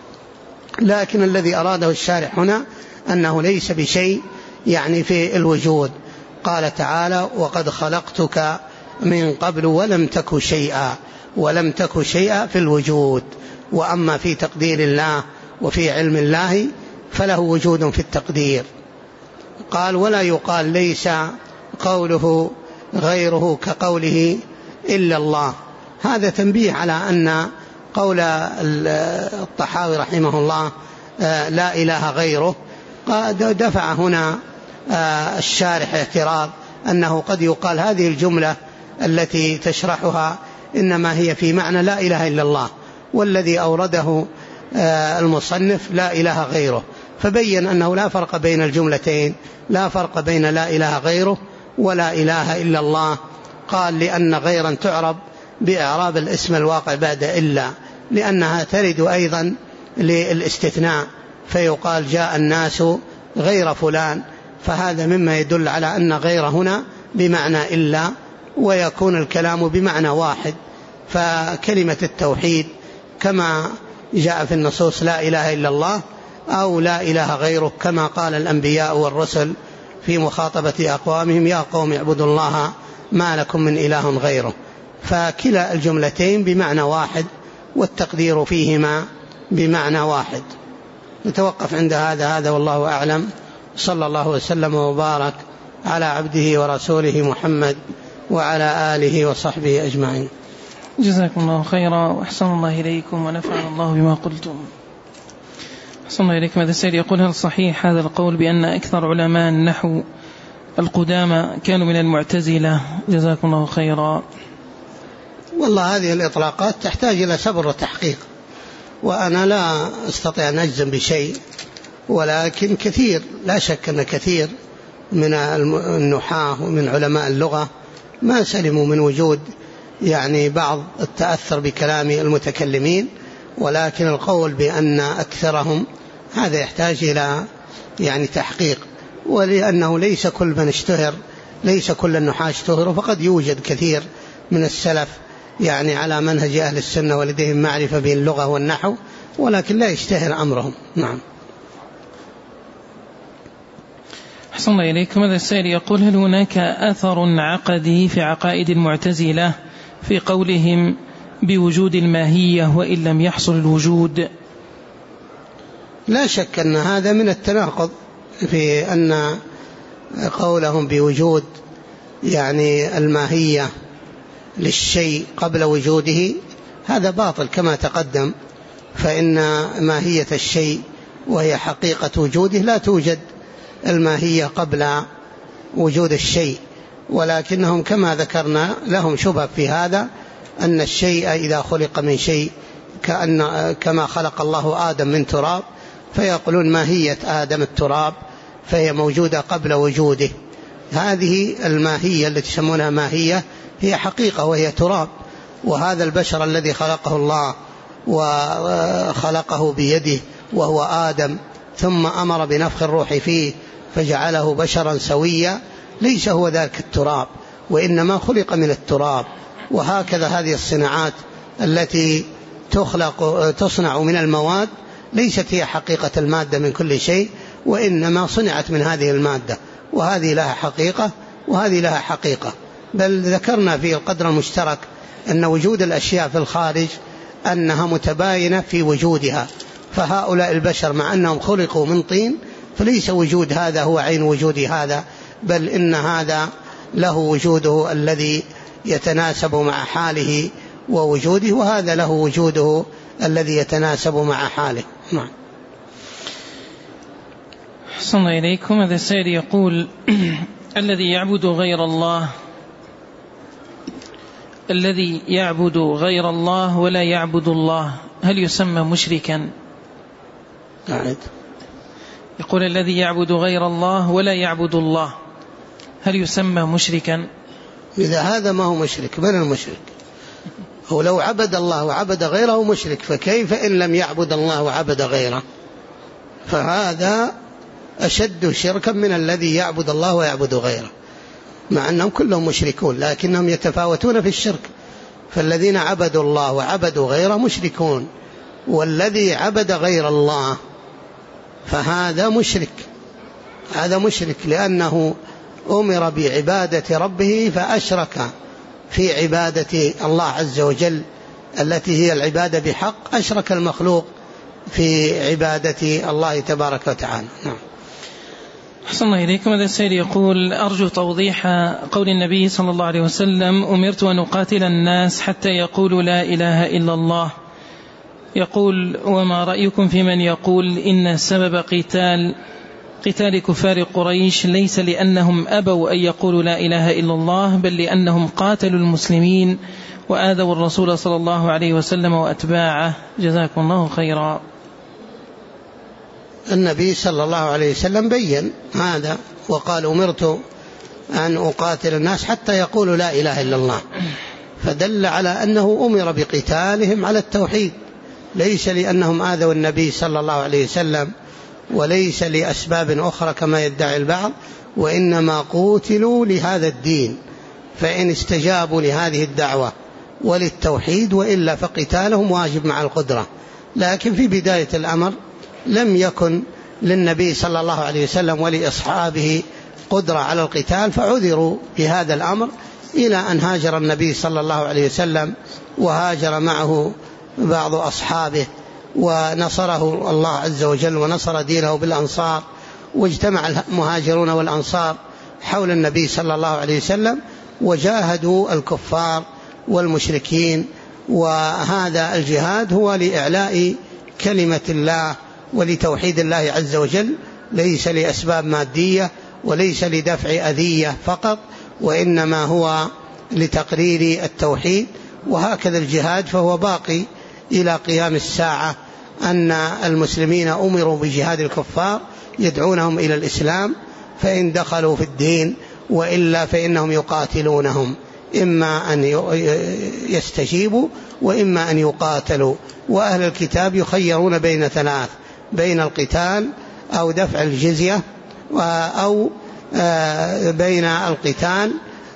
لكن الذي أراده الشارح هنا أنه ليس بشيء يعني في الوجود. قال تعالى وقد خلقتك من قبل ولم تك شيئا، ولم تك شيئا في الوجود. وأما في تقدير الله وفي علم الله فله وجود في التقدير. قال ولا يقال ليس قوله غيره كقوله إلا الله. هذا تنبيه على أن قول الطحاوي رحمه الله لا إله غيره دفع هنا الشارح اعتراض أنه قد يقال هذه الجملة التي تشرحها إنما هي في معنى لا إله إلا الله، والذي أورده المصنف لا إله غيره، فبين أنه لا فرق بين الجملتين، لا فرق بين لا إله غيره ولا إله إلا الله. قال لأن غيرا تعرب بإعراب الاسم الواقع بعد إلا، لأنها ترد أيضا للاستثناء، فيقال جاء الناس غير فلان، فهذا مما يدل على أن غير هنا بمعنى إلا، ويكون الكلام بمعنى واحد. فكلمة التوحيد كما جاء في النصوص لا إله إلا الله أو لا إله غيره، كما قال الأنبياء والرسل في مخاطبة أقوامهم يا قوم اعبدوا الله ما لكم من إله غيره. فكلا الجملتين بمعنى واحد، والتقدير فيهما بمعنى واحد. نتوقف عند هذا والله أعلم. صلى الله وسلم وبارك على عبده ورسوله محمد وعلى آله وصحبه أجمعين. جزاكم الله خيرا وأحسن الله إليكم ونفعنا الله بما قلتم. أحسن الله إليكم. هذا السائل يقول: هل صحيح هذا القول بأن أكثر علماء النحو القدامى كانوا من المعتزلة؟ جزاكم الله خيرا. والله هذه الإطلاقات تحتاج إلى صبر وتحقيق، وأنا لا أستطيع أن أجزم بشيء، ولكن كثير، لا شك أن كثير من النحاة ومن علماء اللغة ما سلموا من وجود يعني بعض التأثر بكلام المتكلمين، ولكن القول بأن أكثرهم هذا يحتاج إلى يعني تحقيق، ولأنه ليس كل من اشتهر، ليس كل النحاة اشتهروا، فقد يوجد كثير من السلف يعني على منهج أهل السنة ولديهم معرفة باللغة والنحو، ولكن لا يشتهر أمرهم. نعم. أحسن الله إليكم. هذا السائل يقول: هل هناك أثر عقدي في عقائد المعتزلة في قولهم بوجود الماهية وإن لم يحصل الوجود؟ لا شك أن هذا من التناقض، في أن قولهم بوجود يعني الماهية للشيء قبل وجوده هذا باطل كما تقدم، فإن ماهية الشيء وهي حقيقة وجوده لا توجد الماهية قبل وجود الشيء، ولكنهم كما ذكرنا لهم شبهة في هذا، أن الشيء إذا خلق من شيء كما خلق الله آدم من تراب، فيقولون ماهية آدم التراب، فهي موجودة قبل وجوده. هذه الماهية التي يسمونها ماهية هي حقيقة وهي تراب، وهذا البشر الذي خلقه الله وخلقه بيده وهو آدم، ثم أمر بنفخ الروح فيه فجعله بشرا سويا، ليس هو ذلك التراب، وإنما خلق من التراب. وهكذا هذه الصناعات التي تصنع من المواد ليست هي حقيقة المادة من كل شيء، وإنما صنعت من هذه المادة، وهذه لها حقيقة وهذه لها حقيقة. بل ذكرنا في القدر المشترك أن وجود الأشياء في الخارج أنها متباينة في وجودها، فهؤلاء البشر مع أنهم خلقوا من طين فليس وجود هذا هو عين وجود هذا، بل إن هذا له وجوده الذي يتناسب مع حاله ووجوده، وهذا له وجوده الذي يتناسب مع حاله. نعم. أحسن الله إليكم. هذا السائل يقول: الذي يعبد غير الله ولا يعبد الله هل يسمى مشركا؟ يقول: الذي يعبد غير الله ولا يعبد الله هل يسمى مشركا؟ إذا هذا ما هو مشرك، من المشرك؟ هو لو عبد الله وعبد غيره مشرك، فكيف إن لم يعبد الله وعبد غيره؟ فهذا أشد شركا من الذي يعبد الله ويعبد غيره، مع أنهم كلهم مشركون لكنهم يتفاوتون في الشرك. فالذين عبدوا الله وعبدوا غيره مشركون، والذي عبد غير الله فهذا مشرك، هذا مشرك لأنه أمر بعبادة ربه فأشرك في عبادة الله عز وجل التي هي العبادة بحق، أشرك المخلوق في عبادة الله تبارك وتعالى. نعم. أحسن الله إليكم. هذا السائل يقول: أرجو توضيح قول النبي صلى الله عليه وسلم: أمرت أن أقاتل الناس حتى يقولوا لا إله إلا الله. يقول: وما رأيكم في من يقول إن سبب قتال كفار قريش ليس لأنهم أبوا أن يقولوا لا إله إلا الله، بل لأنهم قاتلوا المسلمين وآذوا الرسول صلى الله عليه وسلم وأتباعه؟ جزاكم الله خيرا. النبي صلى الله عليه وسلم بين هذا وقال: أمرت أن أقاتل الناس حتى يقولوا لا إله إلا الله، فدل على أنه أمر بقتالهم على التوحيد، ليس لأنهم آذوا النبي صلى الله عليه وسلم وليس لأسباب أخرى كما يدعي البعض، وإنما قوتلوا لهذا الدين، فإن استجابوا لهذه الدعوة وللتوحيد وإلا فقتالهم واجب مع القدرة. لكن في بداية الأمر لم يكن للنبي صلى الله عليه وسلم ولأصحابه قدرة على القتال، فعذروا بهذا الأمر إلى أن هاجر النبي صلى الله عليه وسلم وهاجر معه بعض أصحابه ونصره الله عز وجل ونصر دينه بالأنصار، واجتمع المهاجرون والأنصار حول النبي صلى الله عليه وسلم وجاهدوا الكفار والمشركين. وهذا الجهاد هو لإعلاء كلمة الله ولتوحيد الله عز وجل، ليس لأسباب مادية وليس لدفع أذية فقط، وإنما هو لتقرير التوحيد. وهكذا الجهاد فهو باقي إلى قيام الساعة، أن المسلمين أمروا بجهاد الكفار يدعونهم إلى الإسلام، فإن دخلوا في الدين وإلا فإنهم يقاتلونهم، إما أن يستجيبوا وإما أن يقاتلوا. وأهل الكتاب يخيرون بين ثلاث: بين القتال أو دفع الجزية، أو بين القتال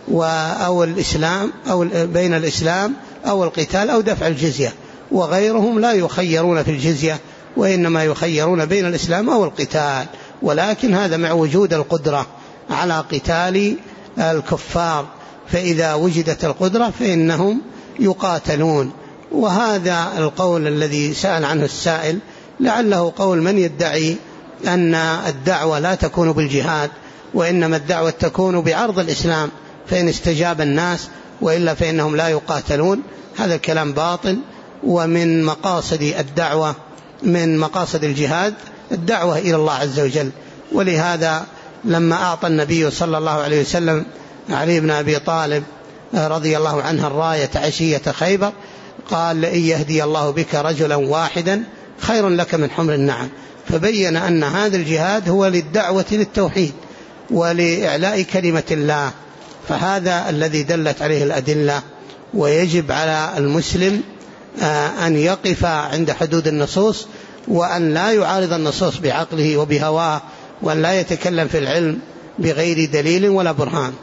أو الإسلام، أو بين الإسلام أو القتال أو دفع الجزية. وغيرهم لا يخيرون في الجزية، وإنما يخيرون بين الإسلام أو القتال، ولكن هذا مع وجود القدرة على قتال الكفار، فإذا وجدت القدرة فإنهم يقاتلون. وهذا القول الذي سأل عنه السائل لعله قول من يدعي أن الدعوة لا تكون بالجهاد، وإنما الدعوة تكون بعرض الإسلام، فإن استجاب الناس وإلا فإنهم لا يقاتلون. هذا الكلام باطل. ومن مقاصد الدعوة، من مقاصد الجهاد الدعوة إلى الله عز وجل. ولهذا لما أعطى النبي صلى الله عليه وسلم علي بن أبي طالب رضي الله عنه الراية عشية خيبر قال: لئن يهدي الله بك رجلا واحدا خير لك من حمر النعم. فبين أن هذا الجهاد هو للدعوة للتوحيد ولإعلاء كلمة الله، فهذا الذي دلت عليه الأدلة. ويجب على المسلم أن يقف عند حدود النصوص، وأن لا يعارض النصوص بعقله وبهواه، وأن لا يتكلم في العلم بغير دليل ولا برهان.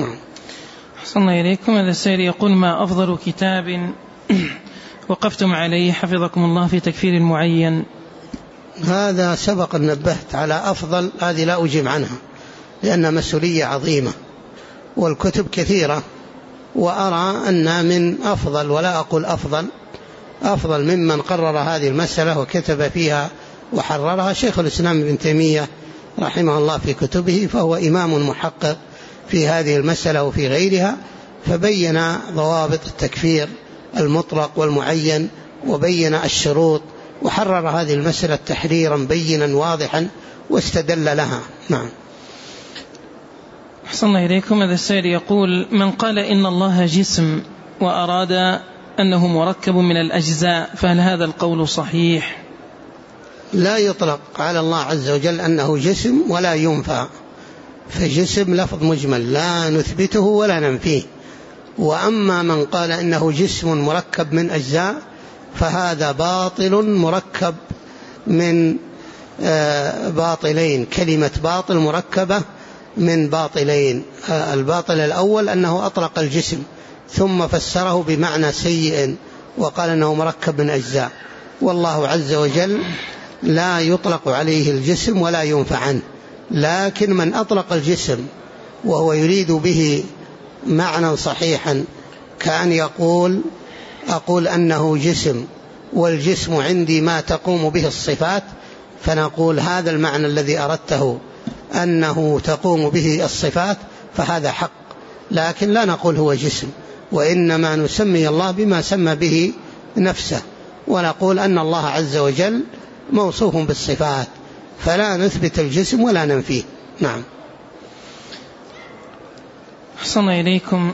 أحسن إليكم. هذا السائل يقول: ما أفضل كتاب وقفتم عليه حفظكم الله في تكفير معين؟ هذا سبق أن نبهت على أفضل، هذه لا أجيب عنها لأن مسؤولية عظيمة، والكتب كثيرة، وأرى أن من أفضل، ولا أقول أفضل ممن قرر هذه المسألة وكتب فيها وحررها شيخ الإسلام ابن تيمية رحمه الله في كتبه، فهو إمام محقق في هذه المسألة وفي غيرها، فبين ضوابط التكفير المطلق والمعين، وبين الشروط، وحرر هذه المسألة تحريرا بينا واضحا واستدل لها. نعم. أحسن الله إليكم. هذا السائل يقول: من قال إن الله جسم وأراد أنه مركب من الأجزاء فهل هذا القول صحيح؟ لا يطلق على الله عز وجل أنه جسم ولا ينفى، فجسم لفظ مجمل لا نثبته ولا ننفيه. وأما من قال إنه جسم مركب من أجزاء فهذا باطل مركب من باطلين، كلمة باطل مركبة من باطلين. الباطل الأول أنه أطلق الجسم ثم فسره بمعنى سيء وقال أنه مركب من أجزاء، والله عز وجل لا يطلق عليه الجسم ولا ينفى عنه. لكن من أطلق الجسم وهو يريد به معنى صحيحا، كأن أقول أنه جسم والجسم عندي ما تقوم به الصفات، فنقول هذا المعنى الذي أردته أنه تقوم به الصفات فهذا حق، لكن لا نقول هو جسم، وإنما نسمي الله بما سمى به نفسه، ونقول أن الله عز وجل موصوف بالصفات، فلا نثبت الجسم ولا ننفيه. نعم. أحسن إليكم.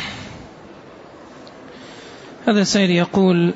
هذا السائل يقول: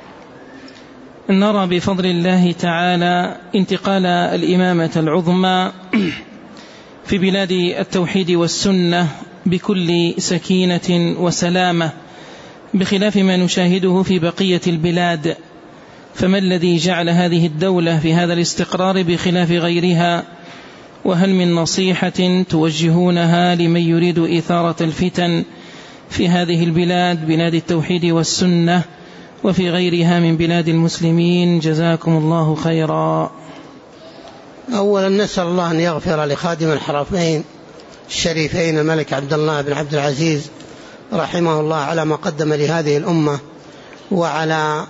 نرى بفضل الله تعالى انتقال الإمامة العظمى في بلاد التوحيد والسنة بكل سكينة وسلامة، بخلاف ما نشاهده في بقية البلاد، فما الذي جعل هذه الدولة في هذا الاستقرار بخلاف غيرها؟ وهل من نصيحة توجهونها لمن يريد إثارة الفتن في هذه البلاد، بلاد التوحيد والسنة، وفي غيرها من بلاد المسلمين؟ جزاكم الله خيرا. أولا نسأل الله أن يغفر لخادم الحرمين الشريفين الملك عبد الله بن عبد العزيز رحمه الله على ما قدم لهذه الأمة، وعلى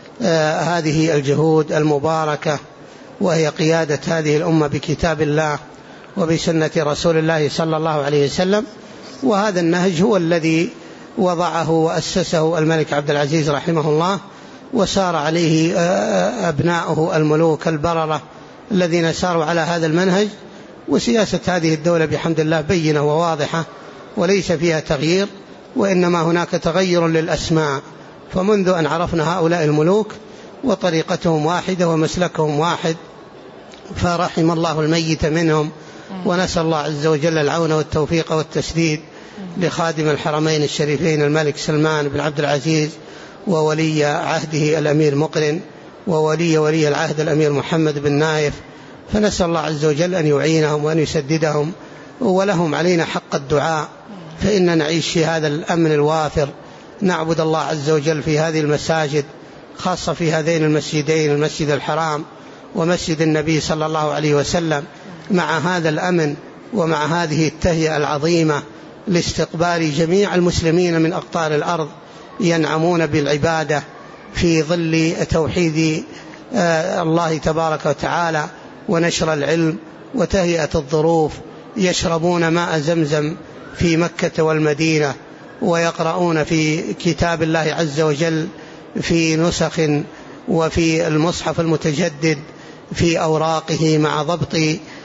هذه الجهود المباركة، وهي قيادة هذه الأمة بكتاب الله وبسنة رسول الله صلى الله عليه وسلم. وهذا النهج هو الذي وضعه وأسسه الملك عبد العزيز رحمه الله، وسار عليه أبناؤه الملوك البررة الذين ساروا على هذا المنهج. وسياسة هذه الدولة بحمد الله بينة وواضحة وليس فيها تغيير، وإنما هناك تغير للأسماء. فمنذ أن عرفنا هؤلاء الملوك وطريقتهم واحدة ومسلكهم واحد، فرحم الله الميت منهم، ونسأل الله عز وجل العون والتوفيق والتسديد لخادم الحرمين الشريفين الملك سلمان بن عبد العزيز، وولي عهده الأمير مقرن، وولي العهد الأمير محمد بن نايف. فنسأل الله عز وجل أن يعينهم وأن يسددهم، ولهم علينا حق الدعاء، فإن نعيش في هذا الأمن الوافر، نعبد الله عز وجل في هذه المساجد، خاصة في هذين المسجدين، المسجد الحرام ومسجد النبي صلى الله عليه وسلم، مع هذا الأمن ومع هذه التهيئة العظيمة لاستقبال جميع المسلمين من أقطار الأرض ينعمون بالعبادة في ظل توحيد الله تبارك وتعالى ونشر العلم وتهيئة الظروف. يشربون ماء زمزم في مكة والمدينة، ويقرؤون في كتاب الله عز وجل في نسخ وفي المصحف المتجدد في أوراقه مع ضبط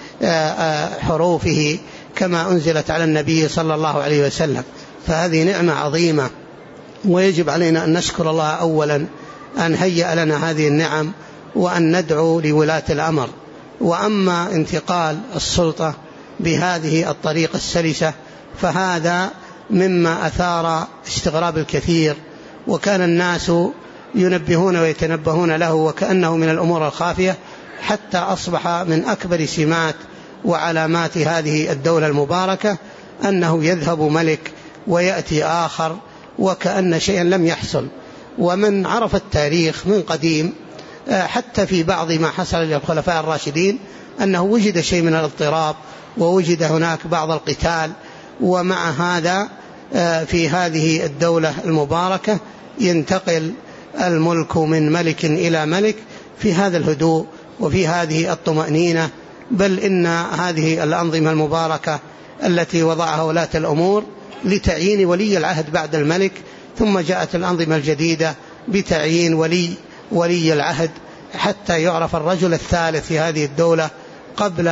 حروفه كما أنزلت على النبي صلى الله عليه وسلم. فهذه نعمة عظيمة، ويجب علينا أن نشكر الله أولا أن هيأ لنا هذه النعم، وأن ندعو لولاة الأمر. وأما انتقال السلطة بهذه الطريقة السلسة فهذا مما أثار استغراب الكثير، وكان الناس ينبهون ويتنبهون له وكأنه من الأمور الخافية، حتى أصبح من أكبر سمات وعلامات هذه الدولة المباركة أنه يذهب ملك ويأتي آخر وكأن شيئا لم يحصل. ومن عرف التاريخ من قديم حتى في بعض ما حصل للخلفاء الراشدين أنه وجد شيء من الاضطراب، ووجد هناك بعض القتال. ومع هذا في هذه الدولة المباركة ينتقل الملك من ملك إلى ملك في هذا الهدوء وفي هذه الطمأنينة. بل إن هذه الأنظمة المباركة التي وضعها ولاة الأمور لتعيين ولي العهد بعد الملك، ثم جاءت الأنظمة الجديدة بتعيين ولي العهد حتى يعرف الرجل الثالث في هذه الدولة قبل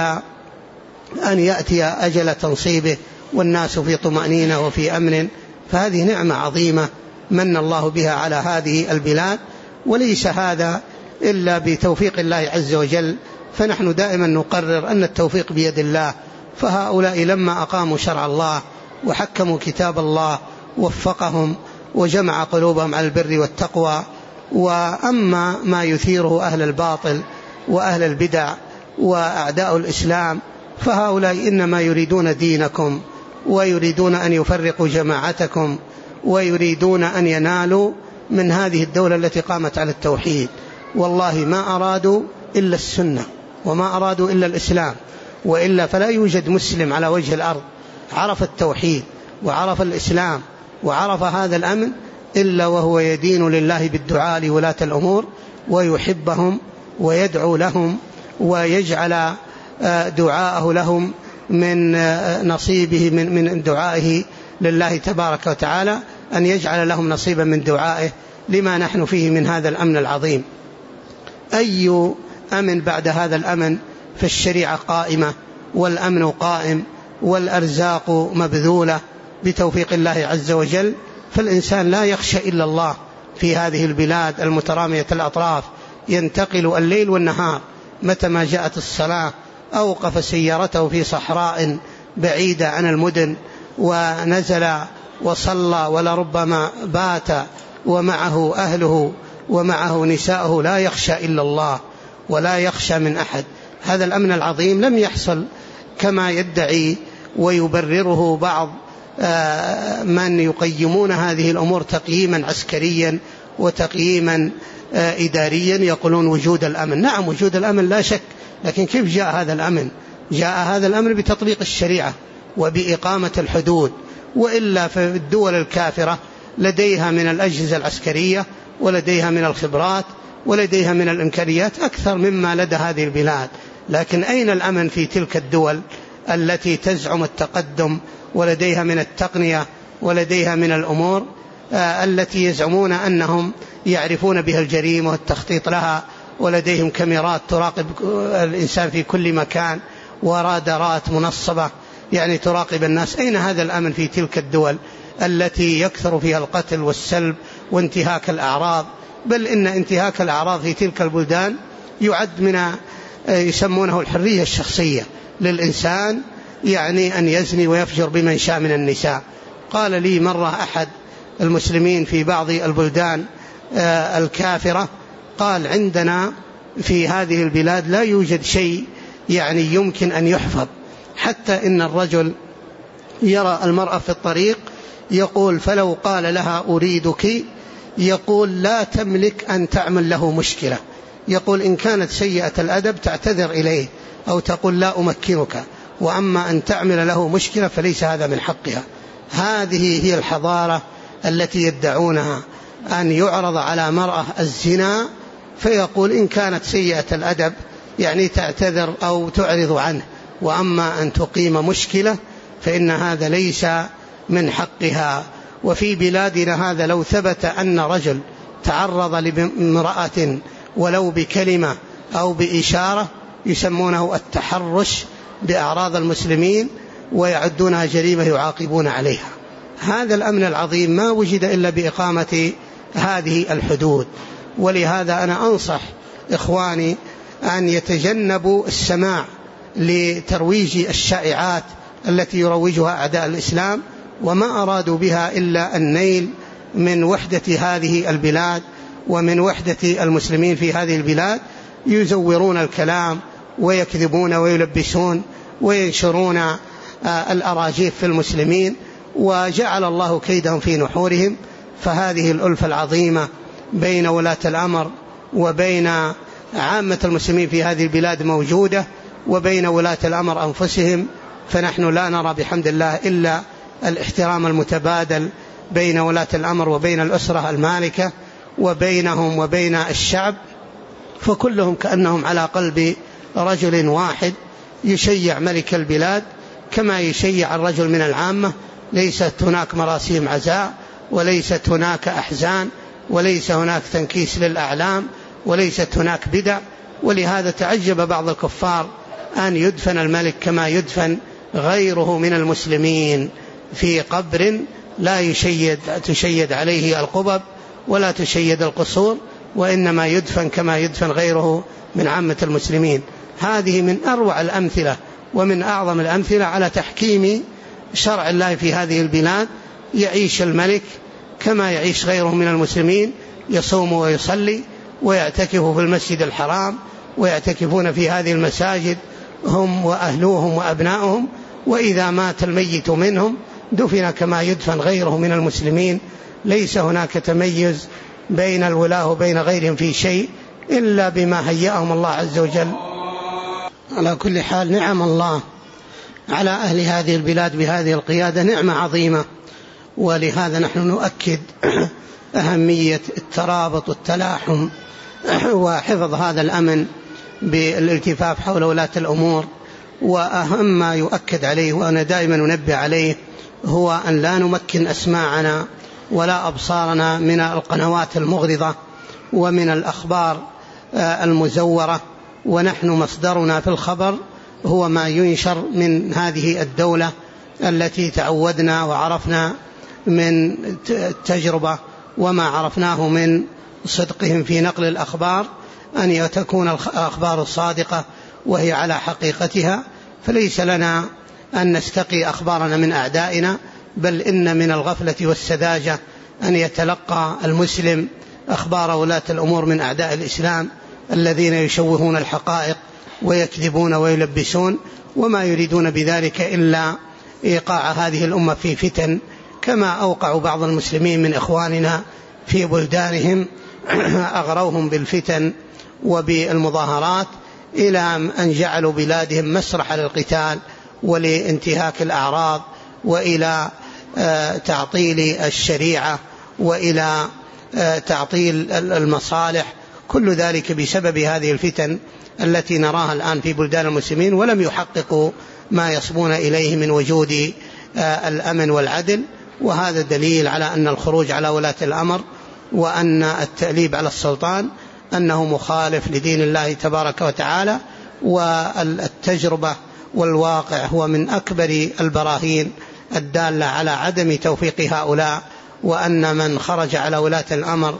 أن يأتي أجل تنصيبه والناس في طمأنينة وفي أمن. فهذه نعمة عظيمة من الله بها على هذه البلاد، وليس هذا إلا بتوفيق الله عز وجل. فنحن دائما نقرر أن التوفيق بيد الله، فهؤلاء لما أقاموا شرع الله وحكموا كتاب الله وفقهم وجمع قلوبهم على البر والتقوى. وأما ما يثيره أهل الباطل وأهل البدع وأعداء الإسلام فهؤلاء إنما يريدون دينكم، ويريدون أن يفرقوا جماعتكم، ويريدون أن ينالوا من هذه الدولة التي قامت على التوحيد. والله ما أرادوا إلا السنة، وما أرادوا إلا الإسلام، وإلا فلا يوجد مسلم على وجه الأرض عرف التوحيد وعرف الإسلام وعرف هذا الأمن إلا وهو يدين لله بالدعاء لولاة الأمور، ويحبهم ويدعو لهم، ويجعل دعاءه لهم من نصيبه من دعائه لله تبارك وتعالى، أن يجعل لهم نصيبا من دعائه لما نحن فيه من هذا الأمن العظيم. أي أمن بعد هذا الأمن؟ فالشريعة قائمة والأمن قائم والأرزاق مبذولة بتوفيق الله عز وجل. فالإنسان لا يخشى إلا الله في هذه البلاد المترامية الأطراف، ينتقل الليل والنهار. متى ما جاءت الصلاة أوقف سيارته في صحراء بعيدة عن المدن ونزل وصلى، ولربما بات ومعه أهله ومعه نساءه لا يخشى إلا الله ولا يخشى من أحد. هذا الأمن العظيم لم يحصل كما يدعي ويبرره بعض من يقيمون هذه الأمور تقييما عسكريا وتقييما إداريا، يقولون وجود الأمن. نعم وجود الأمن لا شك، لكن كيف جاء هذا الأمن؟ جاء هذا الأمن بتطبيق الشريعة وبإقامة الحدود، وإلا في الدول الكافرة لديها من الأجهزة العسكرية ولديها من الخبرات ولديها من الإمكانيات أكثر مما لدى هذه البلاد. لكن أين الأمن في تلك الدول التي تزعم التقدم ولديها من التقنية ولديها من الأمور التي يزعمون أنهم يعرفون بها الجريمة والتخطيط لها، ولديهم كاميرات تراقب الإنسان في كل مكان ورادارات منصبة يعني تراقب الناس؟ أين هذا الأمن في تلك الدول التي يكثر فيها القتل والسلب وانتهاك الأعراض؟ بل إن انتهاك الأعراض في تلك البلدان يعد من يسمونه الحرية الشخصية للإنسان، يعني أن يزني ويفجر بمن شاء من النساء. قال لي مرة أحد المسلمين في بعض البلدان الكافرة، قال عندنا في هذه البلاد لا يوجد شيء يعني يمكن أن يحفظ، حتى إن الرجل يرى المرأة في الطريق يقول فلو قال لها أريدك يقول لا تملك أن تعمل له مشكلة، يقول إن كانت سيئة الأدب تعتذر إليه أو تقول لا أمكنك، وأما أن تعمل له مشكلة فليس هذا من حقها. هذه هي الحضارة التي يدعونها، أن يعرض على مرأة الزنا فيقول إن كانت سيئة الأدب يعني تعتذر أو تعرض عنه، وأما أن تقيم مشكلة فإن هذا ليس من حقها. وفي بلادنا هذا لو ثبت أن رجل تعرض لامرأة ولو بكلمة أو بإشارة يسمونه التحرش بأعراض المسلمين ويعدونها جريمة يعاقبون عليها. هذا الأمن العظيم ما وجد إلا بإقامة هذه الحدود. ولهذا أنا أنصح إخواني أن يتجنبوا السماع لترويج الشائعات التي يروجها أعداء الإسلام، وما أرادوا بها إلا النيل من وحدة هذه البلاد ومن وحدة المسلمين في هذه البلاد. يزورون الكلام ويكذبون ويلبسون وينشرون الأراجيف في المسلمين، وجعل الله كيدهم في نحورهم. فهذه الألفة العظيمة بين ولاة الأمر وبين عامة المسلمين في هذه البلاد موجودة، وبين ولاة الأمر أنفسهم. فنحن لا نرى بحمد الله إلا الاحترام المتبادل بين ولاة الأمر وبين الأسرة المالكة وبينهم وبين الشعب، فكلهم كأنهم على قلب رجل واحد يشيع ملك البلاد كما يشيع الرجل من العامة. ليست هناك مراسيم عزاء، وليست هناك أحزان، وليس هناك تنكيس للأعلام، وليست هناك بدع. ولهذا تعجب بعض الكفار أن يدفن الملك كما يدفن غيره من المسلمين في قبر لا تشيد عليه القبب ولا تشيد القصور، وإنما يدفن كما يدفن غيره من عامة المسلمين. هذه من أروع الأمثلة ومن أعظم الأمثلة على تحكيم شرع الله في هذه البلاد. يعيش الملك كما يعيش غيره من المسلمين، يصوم ويصلي ويعتكف في المسجد الحرام، ويعتكفون في هذه المساجد هم وأهلوهم وأبنائهم، وإذا مات الميت منهم دفن كما يدفن غيره من المسلمين. ليس هناك تميز بين الولاة وبين غيرهم في شيء إلا بما هيأهم الله عز وجل. على كل حال نعم الله على أهل هذه البلاد بهذه القيادة نعمة عظيمة، ولهذا نحن نؤكد أهمية الترابط والتلاحم وحفظ هذا الأمن بالالتفاف حول ولاة الأمور. وأهم ما يؤكد عليه وأنا دائما أنبه عليه هو أن لا نمكن أسماعنا ولا أبصارنا من القنوات المغرضة ومن الأخبار المزورة، ونحن مصدرنا في الخبر هو ما ينشر من هذه الدولة التي تعودنا وعرفنا من التجربة وما عرفناه من صدقهم في نقل الأخبار أن تكون الأخبار الصادقة وهي على حقيقتها. فليس لنا أن نستقي أخبارنا من أعدائنا، بل إن من الغفلة والسذاجة أن يتلقى المسلم أخبار ولاة الأمور من أعداء الإسلام الذين يشوهون الحقائق ويكذبون ويلبسون، وما يريدون بذلك إلا إيقاع هذه الأمة في فتن، كما أوقعوا بعض المسلمين من إخواننا في بلدانهم أغروهم بالفتن وبالمظاهرات إلى أن جعلوا بلادهم مسرح للقتال ولانتهاك الأعراض وإلى تعطيل الشريعة وإلى تعطيل المصالح، كل ذلك بسبب هذه الفتن التي نراها الآن في بلدان المسلمين، ولم يحققوا ما يصبون إليه من وجود الأمن والعدل. وهذا دليل على أن الخروج على ولاة الأمر وأن التأليب على السلطان أنه مخالف لدين الله تبارك وتعالى، والتجربة والواقع هو من أكبر البراهين الدالة على عدم توفيق هؤلاء، وأن من خرج على ولاة الأمر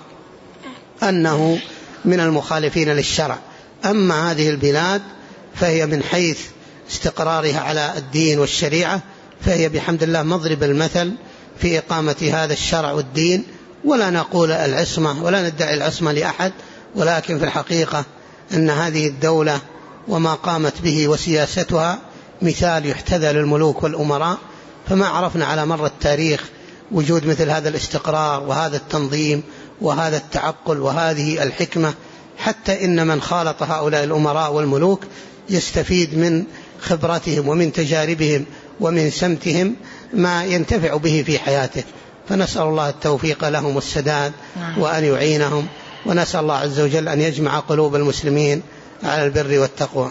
أنه من المخالفين للشرع. أما هذه البلاد فهي من حيث استقرارها على الدين والشريعة فهي بحمد الله مضرب المثل في إقامة هذا الشرع والدين، ولا نقول العصمة ولا ندعي العصمة لأحد، ولكن في الحقيقة أن هذه الدولة وما قامت به وسياستها مثال يحتذى للملوك والأمراء، فما عرفنا على مر التاريخ وجود مثل هذا الاستقرار وهذا التنظيم وهذا التعقل وهذه الحكمة، حتى إن من خالط هؤلاء الأمراء والملوك يستفيد من خبرتهم ومن تجاربهم ومن سمتهم ما ينتفع به في حياته. فنسأل الله التوفيق لهم والسداد وأن يعينهم، ونسأل الله عز وجل أن يجمع قلوب المسلمين على البر والتقوى.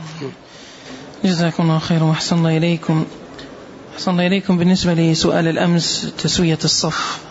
جزاكم الله خير وأحسن الله إليكم. أحسن الله إليكم. بالنسبة لسؤال الأمس تسوية الصف،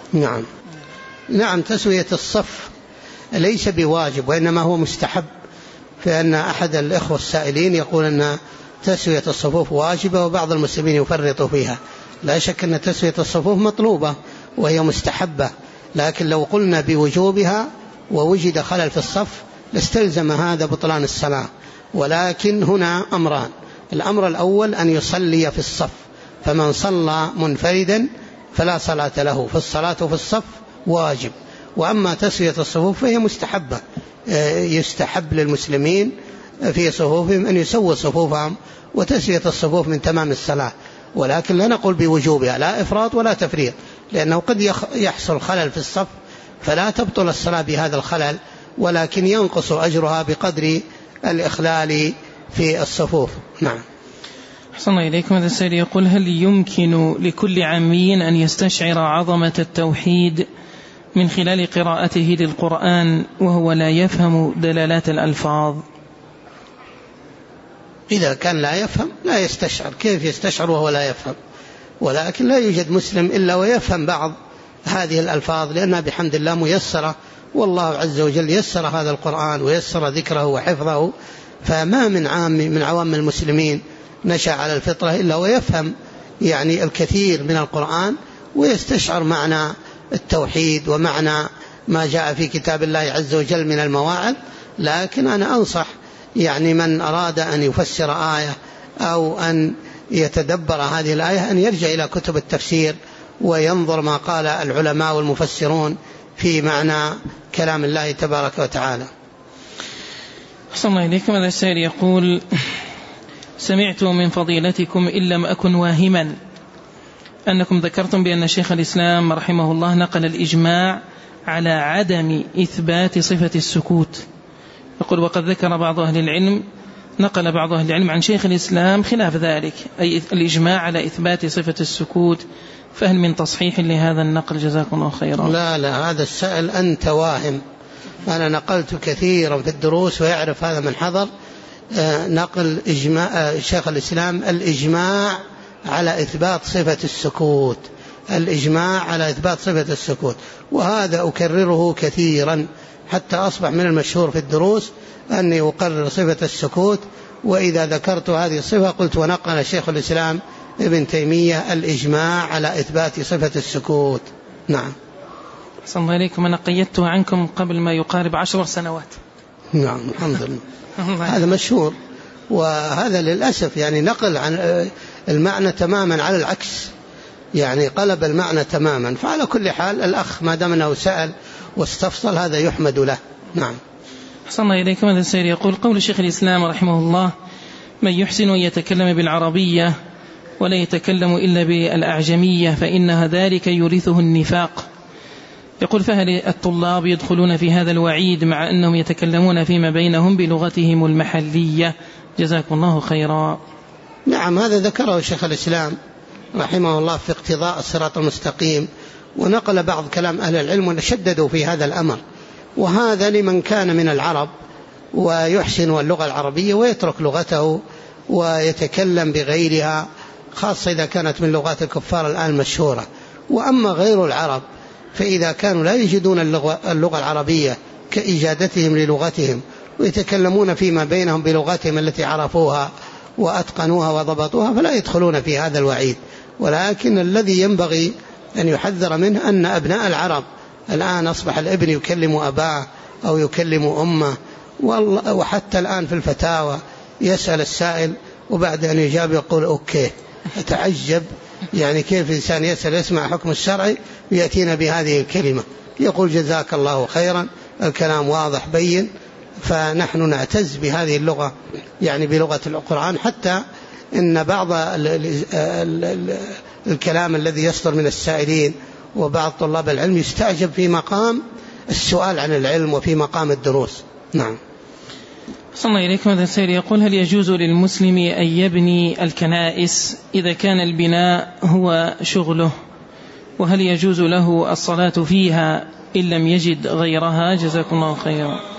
نعم تسوية الصف ليس بواجب وإنما هو مستحب، فإن أحد الإخوة السائلين يقول أن تسوية الصفوف واجبة وبعض المسلمين يفرطوا فيها. لا شك أن تسوية الصفوف مطلوبة وهي مستحبة، لكن لو قلنا بوجوبها ووجد خلل في الصف لاستلزم هذا بطلان الصلاة. ولكن هنا أمران: الأمر الأول أن يصلي في الصف، فمن صلى منفردا فلا صلاة له، فالصلاة في الصف واجب. وأما تسوية الصفوف فهي مستحبة، يستحب للمسلمين في صفوفهم أن يسووا صفوفهم، وتسوية الصفوف من تمام الصلاة، ولكن لا نقول بوجوبها، لا إفراط ولا تفريط، لأنه قد يحصل خلل في الصف فلا تبطل الصلاة بهذا الخلل، ولكن ينقص أجرها بقدر الإخلال في الصفوف. نعم. أحسن الله إليكم. هذا السائل يقول: هل يمكن لكل عامي أن يستشعر عظمة التوحيد من خلال قراءته للقرآن وهو لا يفهم دلالات الألفاظ؟ إذا كان لا يفهم لا يستشعر، كيف يستشعر وهو لا يفهم؟ ولكن لا يوجد مسلم إلا ويفهم بعض هذه الألفاظ، لأنها بحمد الله ميسرة، والله عز وجل يسر هذا القرآن ويسر ذكره وحفظه، فما من عام من عوام المسلمين نشأ على الفطرة إلا ويفهم يعني الكثير من القرآن ويستشعر معنى التوحيد ومعنى ما جاء في كتاب الله عز وجل من المواعظ. لكن أنا أنصح يعني من أراد أن يفسر آية أو أن يتدبر هذه الآية أن يرجع إلى كتب التفسير وينظر ما قال العلماء والمفسرون في معنى كلام الله تبارك وتعالى. أحسن الله إليكم. هذا السائل يقول: سمعت من فضيلتكم إن لم أكن واهما أنكم ذكرتم بأن شيخ الإسلام رحمه الله نقل الإجماع على عدم إثبات صفة السكوت. يقول: وقد ذكر بعض أهل العلم، نقل بعض أهل العلم عن شيخ الإسلام خلاف ذلك، أي الإجماع على إثبات صفة السكوت، فهل من تصحيح لهذا النقل؟ جزاكم الله خيرا. لا هذا السائل أنت واهم، أنا نقلت كثيرا في الدروس ويعرف هذا من حضر، نقل إجماع شيخ الإسلام الإجماع على إثبات صفة السكوت، الإجماع على إثبات صفة السكوت، وهذا أكرره كثيرا حتى أصبح من المشهور في الدروس أني أقرر صفة السكوت، وإذا ذكرت هذه الصفة قلت: ونقل شيخ الإسلام ابن تيمية الإجماع على إثبات صفة السكوت. نعم. أحسن الله إليكم. أنا قيدته عنكم قبل ما يقارب 10 سنوات. نعم الحمد لله. هذا مشهور، وهذا للأسف يعني نقل عن المعنى تماما على العكس، يعني قلب المعنى تماما. فعلى كل حال الأخ ما دام أنه سأل واستفصل هذا يحمد له. نعم. أحسن الله إليكم. هذا السائل يقول: قول شيخ الإسلام رحمه الله: من يحسن أن يتكلم بالعربية ولا يتكلم إلا بالأعجمية فإنها ذلك يورثه النفاق. يقول: فهل الطلاب يدخلون في هذا الوعيد مع أنهم يتكلمون فيما بينهم بلغتهم المحلية؟ جزاكم الله خيرا. نعم، هذا ذكره شيخ الإسلام رحمه الله في اقتضاء الصراط المستقيم، ونقل بعض كلام أهل العلم وشددوا في هذا الأمر. وهذا لمن كان من العرب ويحسن اللغة العربية ويترك لغته ويتكلم بغيرها، خاصة إذا كانت من لغات الكفار الآن مشهورة. وأما غير العرب فإذا كانوا لا يجدون اللغة العربية كإجادتهم للغتهم ويتكلمون فيما بينهم بلغتهم التي عرفوها وأتقنوها وضبطوها فلا يدخلون في هذا الوعيد. ولكن الذي ينبغي أن يحذر منه أن أبناء العرب الآن أصبح الابن يكلم أباه أو يكلم أمه، وحتى الآن في الفتاوى يسأل السائل وبعد أن يجاب يقول أوكي. أتعجب يعني كيف إنسان يسأل يسمع حكم الشرعي ويأتينا بهذه الكلمة. يقول: جزاك الله خيرا، الكلام واضح بين. فنحن نعتز بهذه اللغة يعني بلغة القرآن، حتى إن بعض الكلام الذي يصدر من السائلين وبعض طلاب العلم يستعجب في مقام السؤال عن العلم وفي مقام الدروس. نعم. صلى الله عليكم. هذا السائل يقول: هل يجوز للمسلم أن يبني الكنائس إذا كان البناء هو شغله؟ وهل يجوز له الصلاة فيها إن لم يجد غيرها؟ جزاكم الله خيرا.